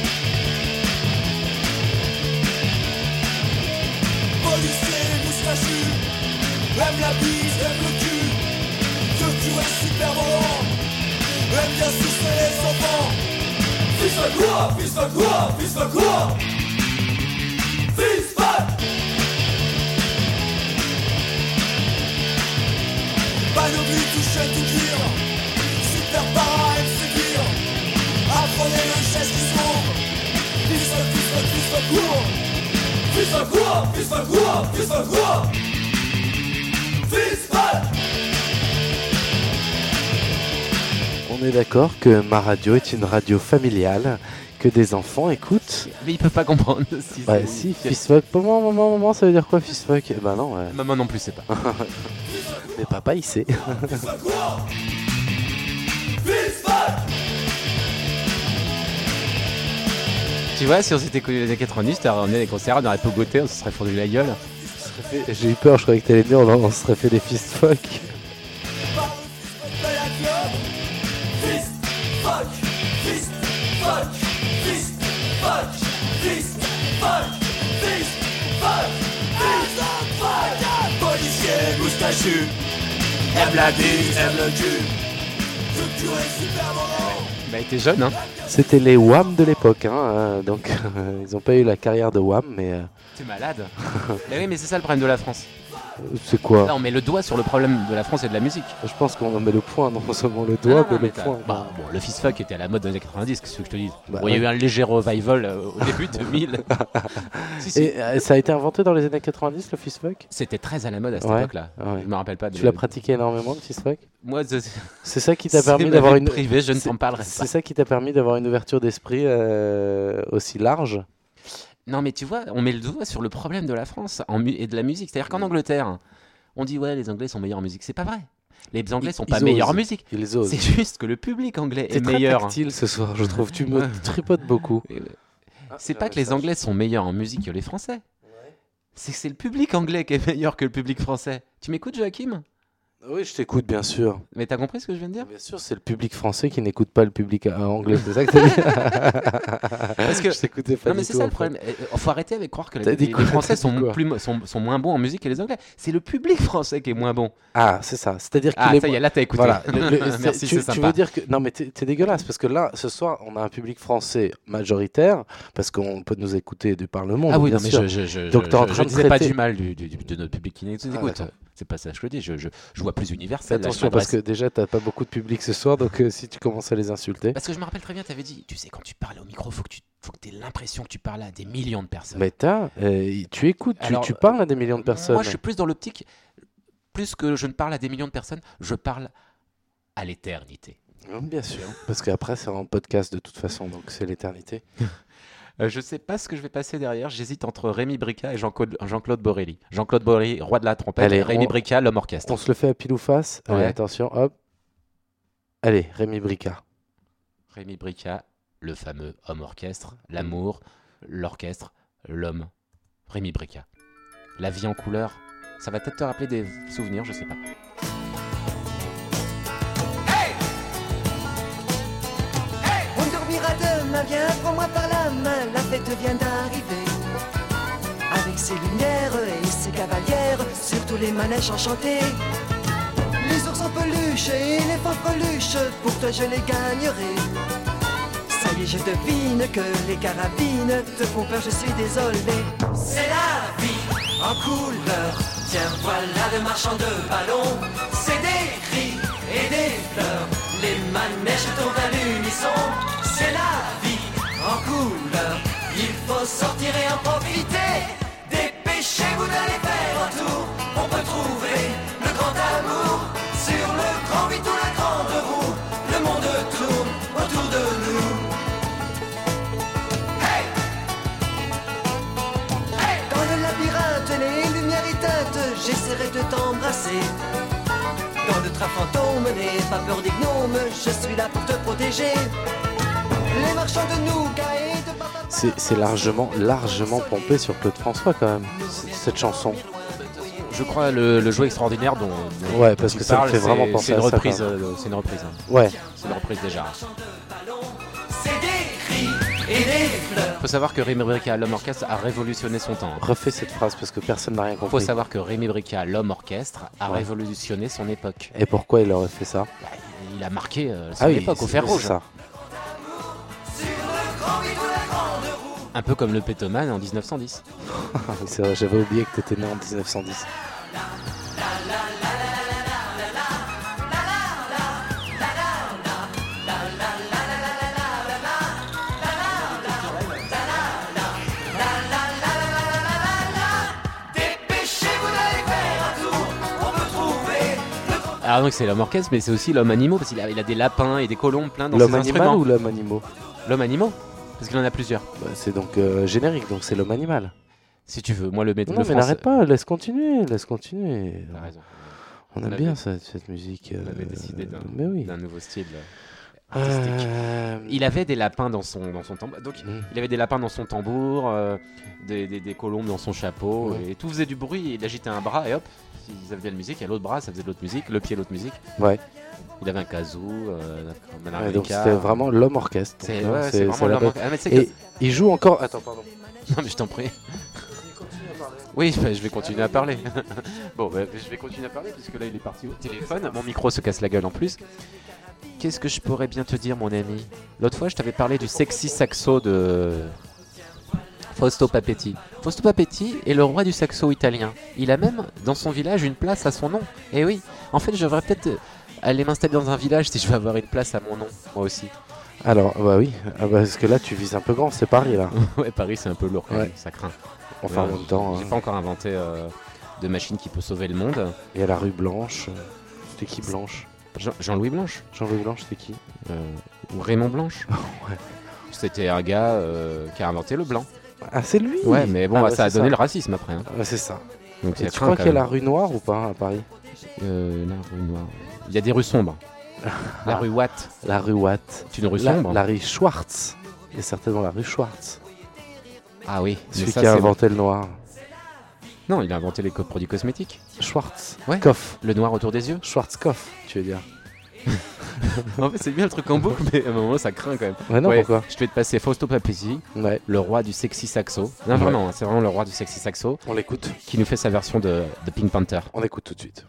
Policier moustachu, aime la bise, aime le cul. Que tu es super volant, aime bien sucer les enfants. Fist fuck quoi, fist fuck quoi, fist fuck quoi. Fist fuck. Panoplie touche tout dire. Super para aime séduire. Apprenez le geste qui s'ouvre. Fist fuck, fist fuck, fist fuck quoi. Fist fuck quoi, fist fuck quoi, fist fuck quoi. Fist fuck. On est d'accord que ma radio est une radio familiale que des enfants écoutent. Mais ils peuvent pas comprendre. Si, Ouais, c'est- si, fist fuck. Maman, ça veut dire quoi fist fuck? Eh ben non, ouais. Maman non plus, c'est pas. Mais papa, il sait. Fist fuck quoi. Fist fuck. Tu vois, si on s'était connu les années 90, t'aurais ramené les concerts, on aurait pogoté, on se serait fondu la gueule. J'ai eu peur, je croyais que t'allais dire on se serait fait des fist fuck. Par le Fist Fuck Playa Club. Fist fuck, fist fuck, fist fuck, fist fuck, fist fuck. Policier moustachu, aime la bise, aime le cul. Que tu es super volant. Bah, t'es jeune, hein. C'était les Wham de l'époque, hein, donc ils ont pas eu la carrière de Wham, mais T'es malade. Mais oui, mais c'est ça le problème de la France. c'est quoi? Là, on met le doigt sur le problème de la France et de la musique. Je pense qu'on en met le point, non seulement le Non, doigt, non, mais mais le point. bah, bon, le fist fuck était à la mode dans les années 90, qu'est-ce que je te dis? Bah, Bon, il y a eu ouais. un léger revival au début de 2000. Si, si. Et ça a été inventé dans les années 90, le fist fuck? C'était très à la mode à cette Ouais, époque-là. ouais. Je me rappelle pas. Tu l'as pratiqué énormément, le fist fuck? Moi, C'est ça qui t'a c'est permis ma d'avoir vie une privée, je ne c'est- t'en parlerai C'est pas. ça qui t'a permis d'avoir une ouverture d'esprit aussi large. Non, mais tu vois, on met le doigt sur le problème de la France et de la musique. C'est-à-dire qu'en Angleterre, on dit ouais, les Anglais sont meilleurs en musique. C'est pas vrai. Les Anglais sont pas Ils meilleurs en osent. musique. Ils osent. C'est juste que le public anglais T'es est très meilleur. tactile ce soir, je trouve. Tu me tripotes beaucoup. C'est pas que les Anglais sont meilleurs en musique que les Français. C'est que c'est le public anglais qui est meilleur que le public français. Tu m'écoutes, Joachim? Oui, je t'écoute, bien sûr. Mais t'as compris ce que je viens de dire? Bien sûr, c'est le public français qui n'écoute pas le public anglais. C'est ça que t'as dit? Parce que Je t'écoutais pas non, du mais c'est tout, ça en le problème. Faut arrêter avec croire que T'as dit les quoi? Français T'as dit quoi sont moins bons en musique que les Anglais. C'est le public français qui est moins bon. Ah, c'est ça. C'est-à-dire qu'il Ah, est. ça y est, là t'as écouté. Voilà. Merci, tu, c'est tu sympa. veux dire que non, mais t'es dégueulasse parce que là, ce soir, on a un public français majoritaire parce qu'on peut nous écouter de par le monde. Ah oui, bien non, mais sûr. je Donc, t'es en train de disais pas traiter- du mal de notre public qui nous écoute. d'accord. C'est pas ça que je le dis. Je vois plus universel. là, je Attention parce m'adresse- que déjà, t'as pas beaucoup de public ce soir, donc si tu commences à les insulter. Parce que je me rappelle très bien, tu avais dit, tu sais, quand tu parles au micro, faut que tu aies l'impression que tu parles à des millions de personnes. Mais tu écoutes, Alors, tu parles à des millions de personnes. Moi, je suis plus dans l'optique. plus que je ne parle à des millions de personnes, je parle à l'éternité. Bien sûr, parce qu'après c'est en podcast de toute façon, donc c'est l'éternité. Je sais pas ce que je vais passer derrière. J'hésite entre Rémi Brica et Jean-Claude Borelli. Jean-Claude Borelli, roi de la trompette, Allez, et Rémi on- Brica, l'homme orchestre. On se le fait à pile ou face. Allez, Ouais. attention, hop. Allez, Rémi Brica. Rémi Brica, le fameux homme orchestre, l'amour, l'orchestre, l'homme. Rémi Brica. La vie en couleur. Ça va peut-être te rappeler des souvenirs, je sais pas. On dormira demain, viens, prends-moi par la main, la fête vient d'arriver. Avec ses lumières et ses cavalières, sur tous les manèges enchantés. Les ours en peluche et les faux peluches, pour toi je les gagnerai. Ça y est, je devine que les carabines te font peur, je suis désolé. C'est la vie en couleur, tiens voilà le marchand de ballons. C'est des cris et des fleurs, les manèges tombent à l'unisson. C'est la vie en couleur, il faut sortir et en profiter. Dépêchez-vous d'aller faire un tour, on peut trouver le grand amour. Sur le grand vide ou la grande roue, le monde tourne autour de nous. Hey! Hey! Dans le labyrinthe, les lumières éteintes, j'essaierai de t'embrasser. Dans le train fantôme, n'aie pas peur des gnomes, je suis là pour te protéger. Les marchands de nougat et de papa. C'est largement pompé sur Claude François quand même, cette chanson. Je crois le jeu extraordinaire dont Ouais, parce tu que ça me parles, fait vraiment c'est- penser c'est une à ça, reprise, quand c'est une reprise. Hein. Ouais, C'est une reprise déjà. C'est des cris et des fleurs. Faut savoir que Rémi Brica, l'homme orchestre, a révolutionné son temps. refais cette phrase parce que personne n'a rien Faut compris. savoir que Rémi Brica, l'homme orchestre, a Ouais. révolutionné son époque. Et pourquoi il aurait fait ça? Bah, il a marqué son époque au fer c'est rouge. ça. Un peu comme le pétoman en 1910. C'est vrai, j'avais oublié que t'étais né en 1910. Dépêchez-vous d'aller faire un tour, on peut trouver le grand. Alors donc c'est l'homme orchestre, mais c'est aussi l'homme animaux, parce qu'il a des lapins et des colombes plein dans L'homme ses animal instruments. ou l'homme animaux? L'homme animaux, parce qu'il en a plusieurs. Bah, c'est donc générique, donc c'est l'homme animal. Si tu veux, moi le Non, mais français- n'arrête pas, laisse continuer, laisse continuer. T'as raison. On On aime avait- bien cette musique. On avait décidé Mais oui. d'un nouveau style artistique. Il avait des lapins dans son tambour. Donc il avait des lapins dans son tambour, des colombes dans son chapeau, Ouais. et tout faisait du bruit. Il agitait un bras et hop, ils avaient de la musique. Et l'autre bras, ça faisait de l'autre musique. Le pied, l'autre musique. Ouais. Il avait un kazoo, un Ouais, harmonica. donc c'était vraiment l'homme orchestre. C'est Donc, ouais, hein, c'est la vraiment l'homme base. orchestre. Ah, mais tu sais Et que- il joue encore. Attends, pardon. Non mais je t'en prie. Oui, bah, je vais continuer à parler. Bon, bah, je vais continuer à parler puisque là il est parti au téléphone. Mon micro se casse la gueule en plus. Qu'est-ce que je pourrais bien te dire, mon ami? L'autre fois, je t'avais parlé du sexy saxo de Fausto Papetti. Fausto Papetti est le roi du saxo italien. Il a même dans son village une place à son nom. Et oui, en fait, je devrais peut-être aller m'installer dans un village si je veux avoir une place à mon nom, moi aussi. Alors, bah oui, parce que là tu vises un peu grand, c'est Paris là. Ouais, Paris, c'est un peu lourd quand Ouais. même, ça craint. Enfin, en Ouais, même temps, J'ai pas encore inventé de machine qui peut sauver le monde. il y a la rue Blanche. C'était qui Blanche? Jean-Louis Blanche Jean-Louis Blanche, c'était qui? ou Raymond Blanche. Ouais. C'était un gars qui a inventé le blanc. Ah, c'est lui. Ouais, mais bon, Ah, bah, ça a c'est donné le racisme après. Hein. Ouais, c'est ça. Donc Et ça tu craint crois quand qu'il y a la même. rue Noire ou pas à Paris? La rue Noire. Il y a des rues sombres. La rue Watt, La rue Watt. c'est une rue La, sombre. la rue Schwartz. Il y a certainement la rue Schwartz. Ah oui, mais Celui ça, qui a c'est- inventé le noir. Non, il a inventé les produits cosmétiques. Schwartz. Ouais. Koff. Le noir autour des yeux. Schwarzkopf, tu veux dire. En fait, c'est bien le truc en boucle, mais à un moment, ça craint quand même. Ouais, non, Ouais, pourquoi? Je vais te passer Fausto Papetti, Ouais. le roi du sexy saxo. Non, Ouais. vraiment, hein, c'est vraiment le roi du sexy saxo On l'écoute. qui nous fait sa version de Pink Panther. On écoute tout de suite.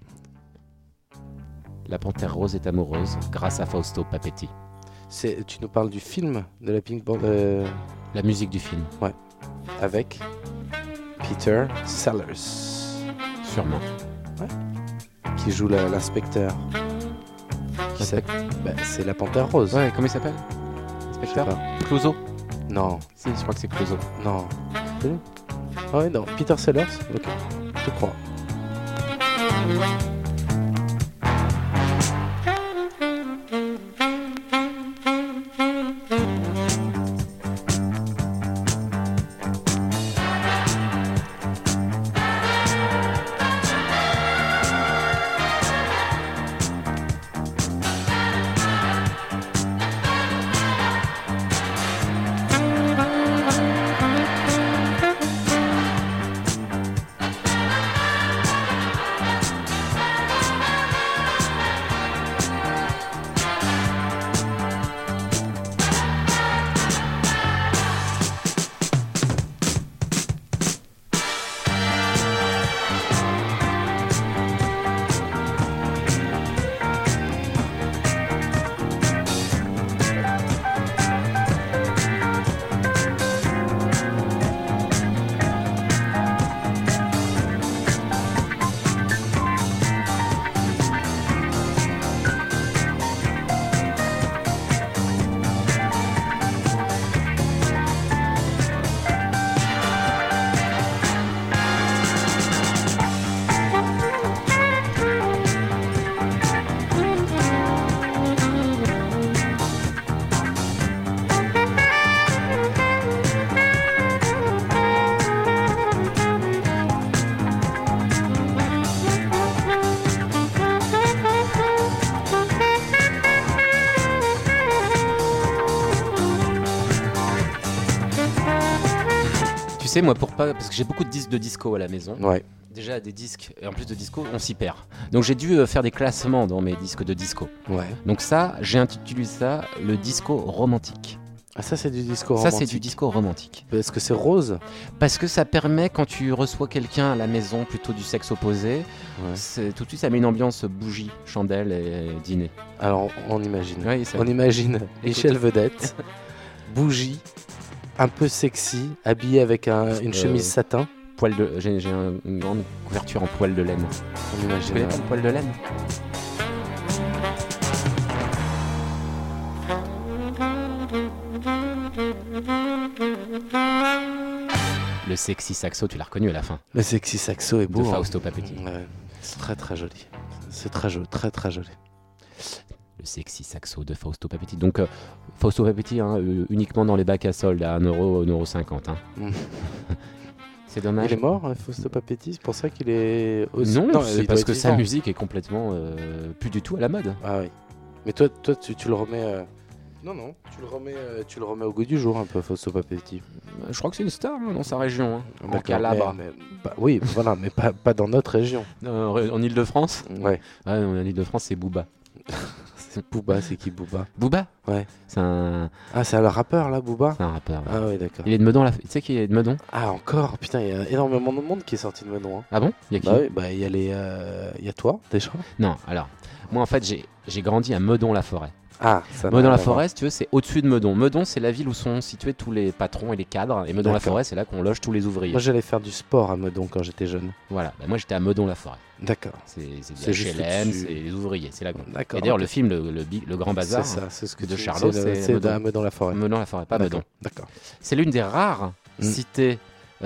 La panthère rose est amoureuse grâce à Fausto Papetti. Tu nous parles du film de la Pink Band La musique du film, avec Peter Sellers sûrement. qui joue l'inspecteur. Qui s'appelle- bah, c'est la Panthère Rose. Ouais, comment il s'appelle? Je sais Inspecteur pas. Clouseau. Non, Si, je crois que c'est Clouseau. non. C'est lui? Ah ouais, non. Peter Sellers. Ok, je te crois. sais, moi, parce que j'ai beaucoup de disques de disco à la maison. Ouais. Déjà, des disques, et en plus de disco, on s'y perd. Donc j'ai dû faire des classements dans mes disques de disco. Ouais. Donc ça, j'ai intitulé ça le disco romantique. Ah, ça, c'est du disco Ça, romantique. c'est du disco romantique. Est-ce que c'est rose? Parce que ça permet, quand tu reçois quelqu'un à la maison, plutôt du sexe opposé, tout de suite, ça met une ambiance bougie, chandelle et dîner. Alors, on imagine. Oui, ça- On imagine Michel Vedette, bougie, un peu sexy, habillé avec une chemise satin. J'ai une grande couverture en poil de laine. On Tu imagine. connais pas le poil de laine? Le sexy saxo, tu l'as reconnu à la fin. Le sexy saxo est beau. De hein. Fausto Papetti. Ouais. C'est très très joli. C'est très joli, très très joli. Le sexy saxo de Fausto Papetti. Donc, Fausto Papetti, uniquement dans les bacs à soldes à 1€, 1,50€. Hein. Mm. C'est dommage. Il est mort, Fausto Papetti, c'est pour ça qu'il est aussi... Non, il c'est doit parce être que sa vivant. musique est complètement plus du tout à la mode. Ah oui. Mais toi tu le remets... Non, tu le remets au goût du jour un peu, Fausto Papetti. Je crois que c'est une star dans sa région, en D'accord, Calabre. oui, voilà, mais pas dans notre région. En Ile-de-France. Ouais. En Ile-de-France, c'est Booba. C'est Booba, c'est qui Booba? Booba. Ouais. C'est un rappeur là, Booba? C'est un rappeur. Ah oui, d'accord. Il est de Meudon, tu sais qu'il est de Meudon? Ah encore? Putain, il y a énormément de monde qui est sorti de Meudon. Hein. Ah bon? Il y a qui? Bah oui, bah il y a il y a toi déjà. Non, alors, moi en fait, j'ai grandi à Meudon-la-Forêt. Ah, ça. Meudon-la-Forêt, si tu veux, c'est au-dessus de Meudon. Meudon, c'est la ville où sont situés tous les patrons et les cadres. Et Meudon-la-Forêt, c'est là qu'on loge tous les ouvriers. Moi, j'allais faire du sport à Meudon quand j'étais jeune. Voilà, bah, moi j'étais à Meudon-la-Forêt. D'accord. C'est C'est juste HLM, au-dessus. c'est les ouvriers, c'est là. D'accord. Et d'ailleurs, ok. le film, le Grand Bazar, C'est ça, c'est ce que de tu Charlot, c'est Meudon. à Meudon-la-Forêt. Meudon-la-Forêt, pas D'accord. Meudon. D'accord. C'est l'une des rares Mm. cités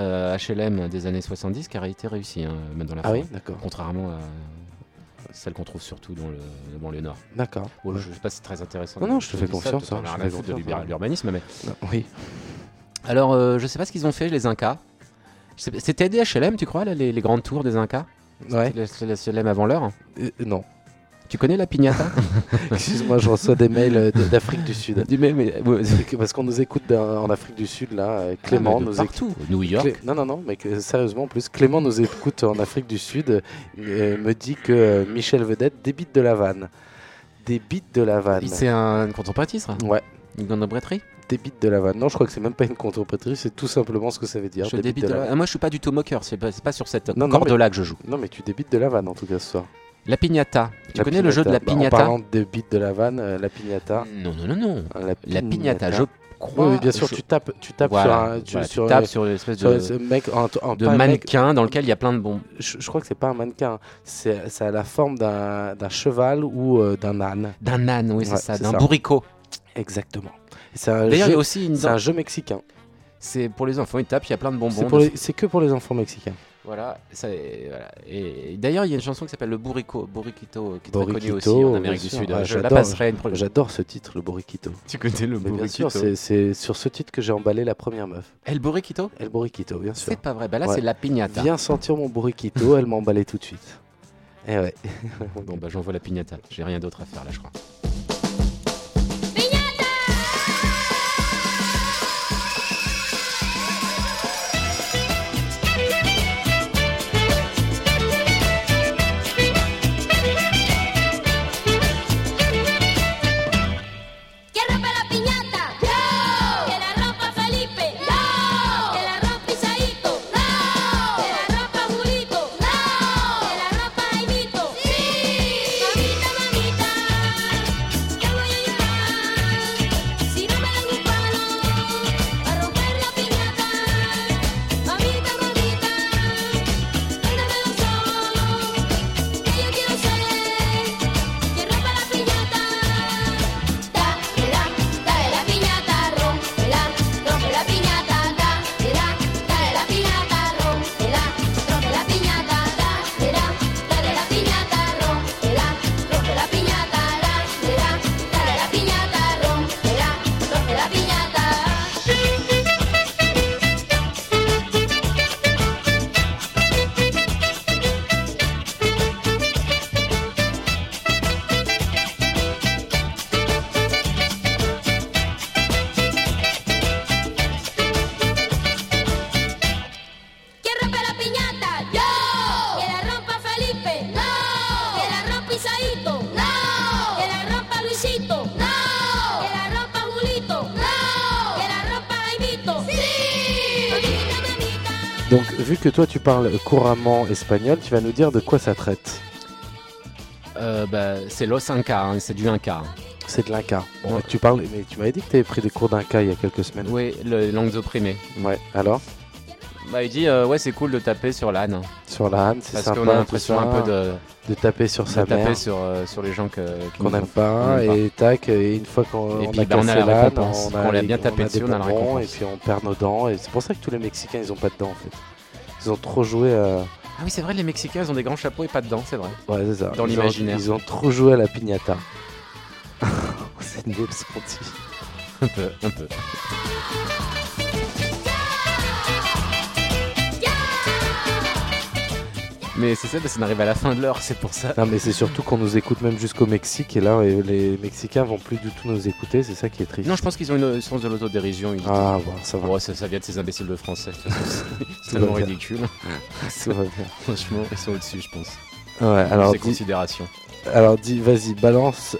HLM des années 70 qui a été réussie, hein, Meudon-la-Forêt. Ah oui, d'accord. Contrairement à celle qu'on trouve surtout dans le banlieue nord. D'accord. Bon, je sais pas si c'est très intéressant. Non, je te fais dis ça, confiance, t'en hein, as je te rien à fais foutre de confiance, hein. l'urbanisme, mais... Non, oui. Alors, je sais pas ce qu'ils ont fait, les Incas. C'était des HLM, tu crois, là, les grandes tours des Incas? Ouais. Les HLM avant l'heure. Non. Tu connais la piñata? Excuse-moi, je reçois des mails d'Afrique du Sud. Ouais, Parce qu'on nous écoute en Afrique du Sud, là. Clément mais de nous partout. New York. Non, mais sérieusement, en plus, Clément nous écoute en Afrique du Sud, me dit que Michel Vedette débite de la vanne. Débite de la vanne. C'est un contrepartisme? Ouais. Une contrepartie? Débite de la vanne. Non, je crois que c'est même pas une contrepartie, c'est tout simplement ce que ça veut dire. Je débite de la vanne. Moi, je suis pas du tout moqueur, c'est pas sur cette Non, corde-là que je joue. Non, mais tu débites de la vanne en tout cas ce soir. La piñata. Tu connais le jeu de la Bah, piñata? En parlant de bite de la vanne, la piñata. Non. La piñata, je Oui, crois. oui, bien sûr, tu tapes Voilà, sur tu tapes sur l'espèce sur ce mec, de pas un mec- mannequin dans lequel il y a plein de bombes. Je crois que c'est pas un mannequin, ça a la forme d'un cheval ou d'un âne. D'un âne, oui, c'est Ouais, ça, c'est d'un ça. bourricot. Exactement. C'est un D'ailleurs, il y jeu, a aussi c'est un jeu mexicain. C'est pour les enfants, ils tapent, il y a plein de bonbons. C'est que pour les enfants mexicains. Voilà, voilà. Et d'ailleurs, il y a une chanson qui s'appelle le Burriquito, qui est très connue Burriquito, aussi en bien Amérique du sûr. Sud. Ah, Je la j'adore. passerai une prochaine. J'adore ce titre, le Burriquito. Tu connais le Mais bien Burriquito? sûr, c'est sur ce titre que j'ai emballé la première meuf. El Burriquito? El Burriquito, bien sûr. C'est pas vrai, bah là Ouais. c'est la piñata. Viens sentir mon Burriquito, elle m'a emballé tout de suite. Eh ouais. Bon bah j'envoie la piñata, j'ai rien d'autre à faire là je crois. Que rompa la piñata, no. Que la rompa Felipe, no. Que la rompa Isaíto, no. Que la rompa Julito, no. Que la rompa Jaimito, sí. Mamita, mamita, Donc, vu que toi tu parles couramment espagnol, tu vas nous dire de quoi ça traite. C'est Los Incas, hein, c'est du Inca. C'est de l'Inca. Bon, Ouais. tu parles, mais tu m'avais dit que tu avais pris des cours d'Inca il y a quelques semaines. Oui, les langues opprimées. Ouais, alors Bah, il dit, ouais, c'est cool de taper sur l'âne. sur la Hanne, c'est Parce sympa. qu'on a l'impression tout ça, un peu de taper sur de sa taper mère sur les gens qui qu'on nous- n'aime pas, qu'on n'aime et tac, et une fois qu'on Et on puis, a bah, on a cassé la l'âne, récompense. Quand on l'a bien des- tapé a dessus, des on a la bonbons, récompense. et puis on perd nos dents, et c'est pour ça que tous les Mexicains ils ont pas de dents en fait. Ils ont trop joué à... Ah oui, c'est vrai, les Mexicains, ils ont des grands chapeaux et pas de dents, c'est vrai. Ouais, c'est ça. Dans Ils ont- l'imaginaire. Ils ont trop joué à la piñata. C'est nul ce qu'on dit. Un peu, un peu. Mais c'est ça, parce qu'on arrive à la fin de l'heure, c'est pour ça. Non mais c'est surtout qu'on nous écoute même jusqu'au Mexique, et là les Mexicains vont plus du tout nous écouter, c'est ça qui est triste. Non, je pense qu'ils ont une sens de l'autodérision. Ils- Ah bon, ça va. Ouais, ça vient de ces imbéciles de français. C'est Tout tellement va bien. ridicule. Tout va bien. Franchement, ils sont au-dessus, je pense. Ouais, alors Ces dis, considérations. vas-y, balance.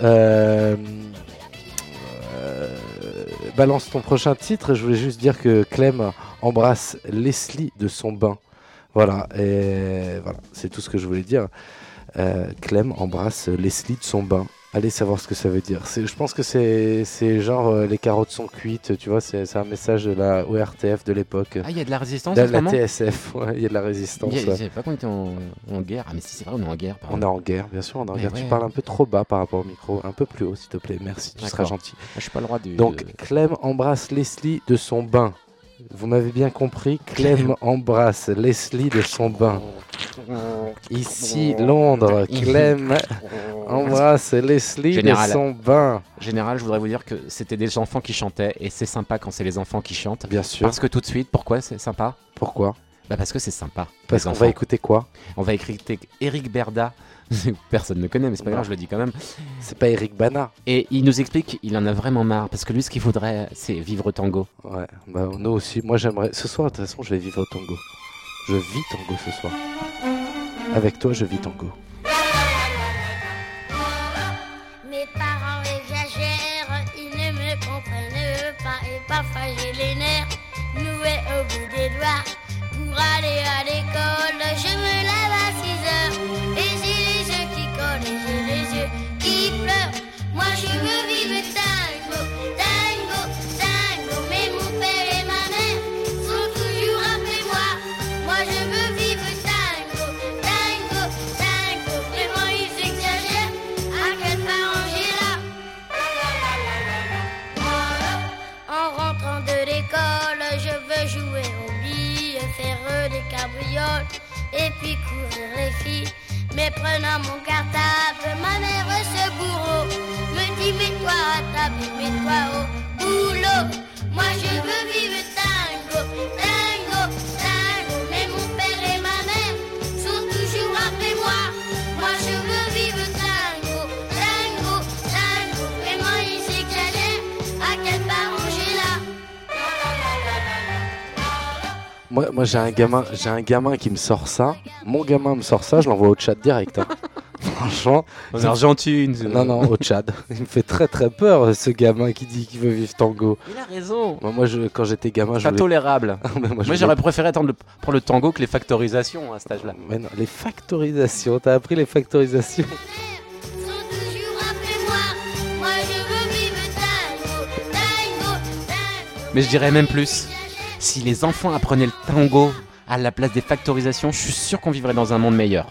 Balance ton prochain titre. Je voulais juste dire que Clem embrasse Leslie de son bain. Voilà, et voilà, c'est tout ce que je voulais dire. Clem embrasse Leslie de son bain. Allez savoir ce que ça veut dire. Je pense que c'est genre les carottes sont cuites, tu vois, c'est un message de la ORTF de l'époque. Ah, il y a de la résistance De en ce la moment. TSF, ouais, il y a de la résistance. Je Ouais. savais pas qu'on était en guerre. Ah, mais si, c'est vrai, on est en guerre. On est en guerre, bien sûr, on est en Mais guerre. ouais. Tu parles un peu trop bas par rapport au micro, un peu plus haut, s'il te plaît. Merci, tu seras D'accord. gentil. Je suis pas le roi du. Donc, Clem embrasse Leslie de son bain. Vous m'avez bien compris, Clem embrasse Leslie de son bain. Ici, Londres, Clem embrasse Leslie Général. de son bain. Général, je voudrais vous dire que c'était des enfants qui chantaient et c'est sympa quand c'est les enfants qui chantent. Bien sûr. Parce que tout de suite, pourquoi c'est sympa? Pourquoi? Bah parce que c'est sympa. Parce les qu'on enfants. va écouter quoi? On va écouter Eric Berda. Personne ne connaît, mais c'est pas Non. grave, je le dis quand même. C'est pas Eric Bana. Et il nous explique qu'il en a vraiment marre parce que lui, ce qu'il faudrait, c'est vivre tango. Ouais, bah nous aussi. Moi j'aimerais. Ce soir, de toute façon, je vais vivre au tango. Je vis tango ce soir. Avec toi, je vis tango. Mes parents exagèrent, ils ne me comprennent pas et parfois j'ai les nerfs noués au bout des doigts. Pour aller à l'école, je me lève à 6 heures et j'ai les yeux qui collent et j'ai les yeux qui pleurent. Moi je veux vivre tango, tango, tango, mais mon père et ma mère sont toujours après moi. Moi je veux vivre tango, tango, tango, vraiment ils exagèrent. À quel parent j'ai là? En rentrant de l'école, je veux jouer aux billes, faire des cabrioles et puis courir les filles. Mais prenant mon cartable, ma mère ce bourreau me dit mets-toi à table, mets-toi au boulot. Moi je veux vivre tango, tango, tango, mais mon père et ma mère sont toujours après moi. Moi je veux vivre tango, tango, tango, vraiment ils exagèrent. À quel parent j'ai là? Moi j'ai un gamin qui me sort ça. Mon gamin me sort ça, je l'envoie au Tchad direct. Hein. Franchement. En Argentine. Non, au Tchad. Il me fait très très peur ce gamin qui dit qu'il veut vivre tango. Il a raison. Moi quand j'étais gamin, je Pas voulais... tolérable. Mais Moi, je j'aurais préféré attendre pour le tango que les factorisations à cet âge-là. Mais non, les factorisations, t'as appris les factorisations? Sont toujours après moi. Moi je veux vivre tango, tango, tango. Mais je dirais même plus. Si les enfants apprenaient le tango à la place des factorisations, je suis sûr qu'on vivrait dans un monde meilleur.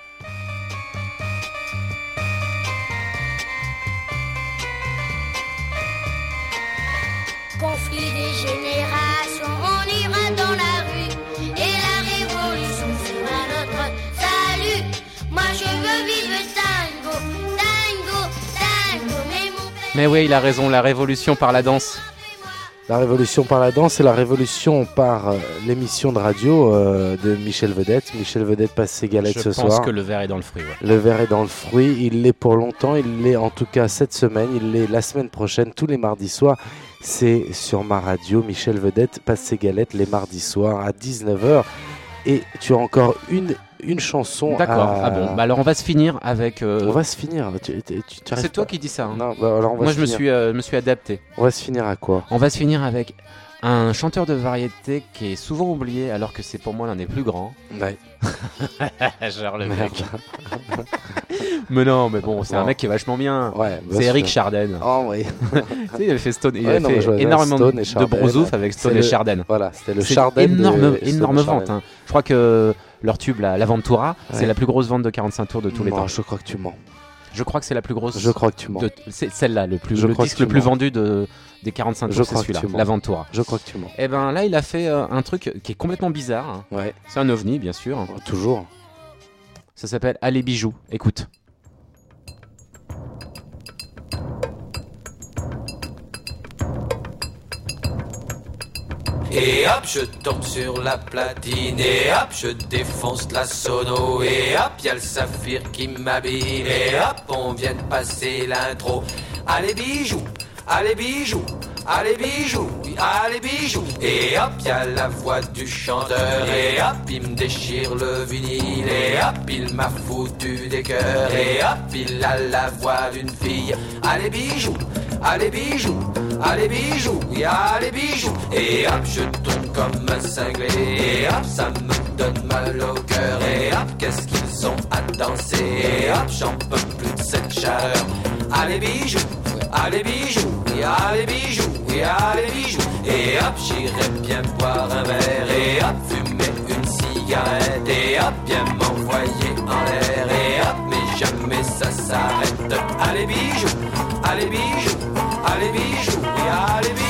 Conflit des générations, on ira dans la rue et la révolution sera notre salut. Moi je veux vivre tango, tango, tango, mais mon père... Mais oui, il a raison, la révolution par la danse. La révolution par la danse et la révolution par l'émission de radio de Michel Vedette. Michel Vedette passe ses galettes Je ce pense soir. que le verre est dans le fruit. Ouais. Le verre est dans le fruit, il l'est pour longtemps, il l'est en tout cas cette semaine, il l'est la semaine prochaine, tous les mardis soirs. C'est sur ma radio, Michel Vedette passe ses galettes les mardis soirs à 19h. Et tu as encore une chanson. D'accord, ah bon, bah alors on va se finir avec... On va se finir. C'est toi qui dis ça. Hein. Non, bah alors on va Moi se je finir. me suis adapté. On va se finir à quoi? On va se finir avec Un chanteur de variété qui est souvent oublié alors que c'est pour moi l'un des plus grands. Ouais. Genre le Merde. mec. Mais non, mais bon, c'est un Non. mec qui est vachement bien. Ouais, bah, C'est Eric Chardin. Oh oui. Tu sais, il avait fait Stone, il Ouais, avait non, mais je vois fait énormément Stone et de Chardin. brousouf avec Stone C'est et le- Chardin. Voilà, c'était le C'est Chardin. énorme, de énorme Stone vente. Chardin. Hein. Je crois que leur tube, l'Aventura, c'est Ouais. la plus grosse vente de 45 tours de tous les Non, temps. je crois que tu mens. Je crois que c'est la plus grosse. Je crois que tu mens. C'est celle-là, le Je crois disque que tu le plus mens. vendu des 45 Je tours, c'est crois que celui-là, tu mens. l'Aventura. Je crois que tu mens. Et ben là, il a fait un truc qui est complètement bizarre. Hein. Ouais, C'est un ovni, bien sûr. toujours. Ça s'appelle Allez Bijoux. Écoute. Et hop, je tombe sur la platine. Et hop, je défonce la sono. Et hop, y'a le saphir qui m'habille. Et hop, on vient de passer l'intro. Allez bijoux, allez bijoux, allez bijoux, oui, allez bijoux. Et hop, y'a la voix du chanteur. Et hop, il me déchire le vinyle. Et hop, il m'a foutu des cœurs. Et hop, il a la voix d'une fille. Allez bijoux, allez bijoux, allez bijoux, oui, allez bijoux. Et hop, je tourne comme un cinglé. Et hop, ça me donne mal au cœur. Et hop, qu'est-ce qu'ils ont à danser. Et hop, j'en peux plus de cette chaleur. Allez bijoux, allez bijoux, oui, allez bijoux, oui, allez bijoux. Et hop, j'irai bien boire un verre. Et hop, fumer une cigarette. Et hop, bien m'envoyer en l'air. Et hop, mais jamais ça s'arrête. Allez bijoux, allez bijoux, allez bijoux, oui, allez bijoux.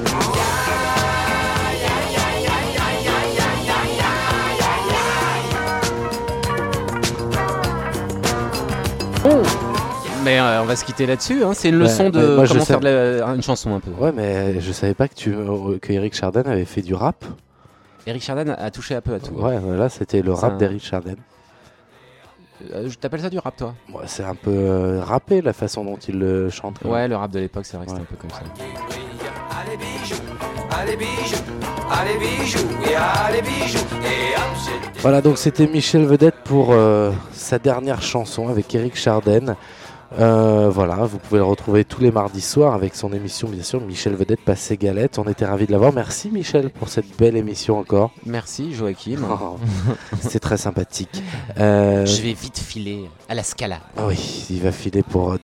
Mais on va se quitter là-dessus. Hein. C'est une leçon Ouais, de moi, je comment sais- faire une chanson un peu. Ouais, mais je savais pas que Eric Chardin avait fait du rap. Eric Chardin a touché un peu à tout. Ouais, là c'était le C'est rap un- d'Eric Chardin. Je t'appelle ça du rap, toi? Ouais, c'est un peu rappé la façon dont il le chante. quand même. Ouais, le rap de l'époque, c'est vrai que c'était Ouais. un peu comme ça. Allez bijoux, allez bijoux, allez bijoux, oui, allez bijoux. Et hop, j'ai Voilà, donc c'était Michel Vedette pour sa dernière chanson avec Eric Chardin. Voilà, vous pouvez le retrouver tous les mardis soirs avec son émission, bien sûr, Michel Vedette passe ses galettes. On était ravis de l'avoir. Merci Michel pour cette belle émission encore. Merci, Joachim. Oh, c'est très sympathique. Je vais vite filer à la Scala. Oui, il va filer pour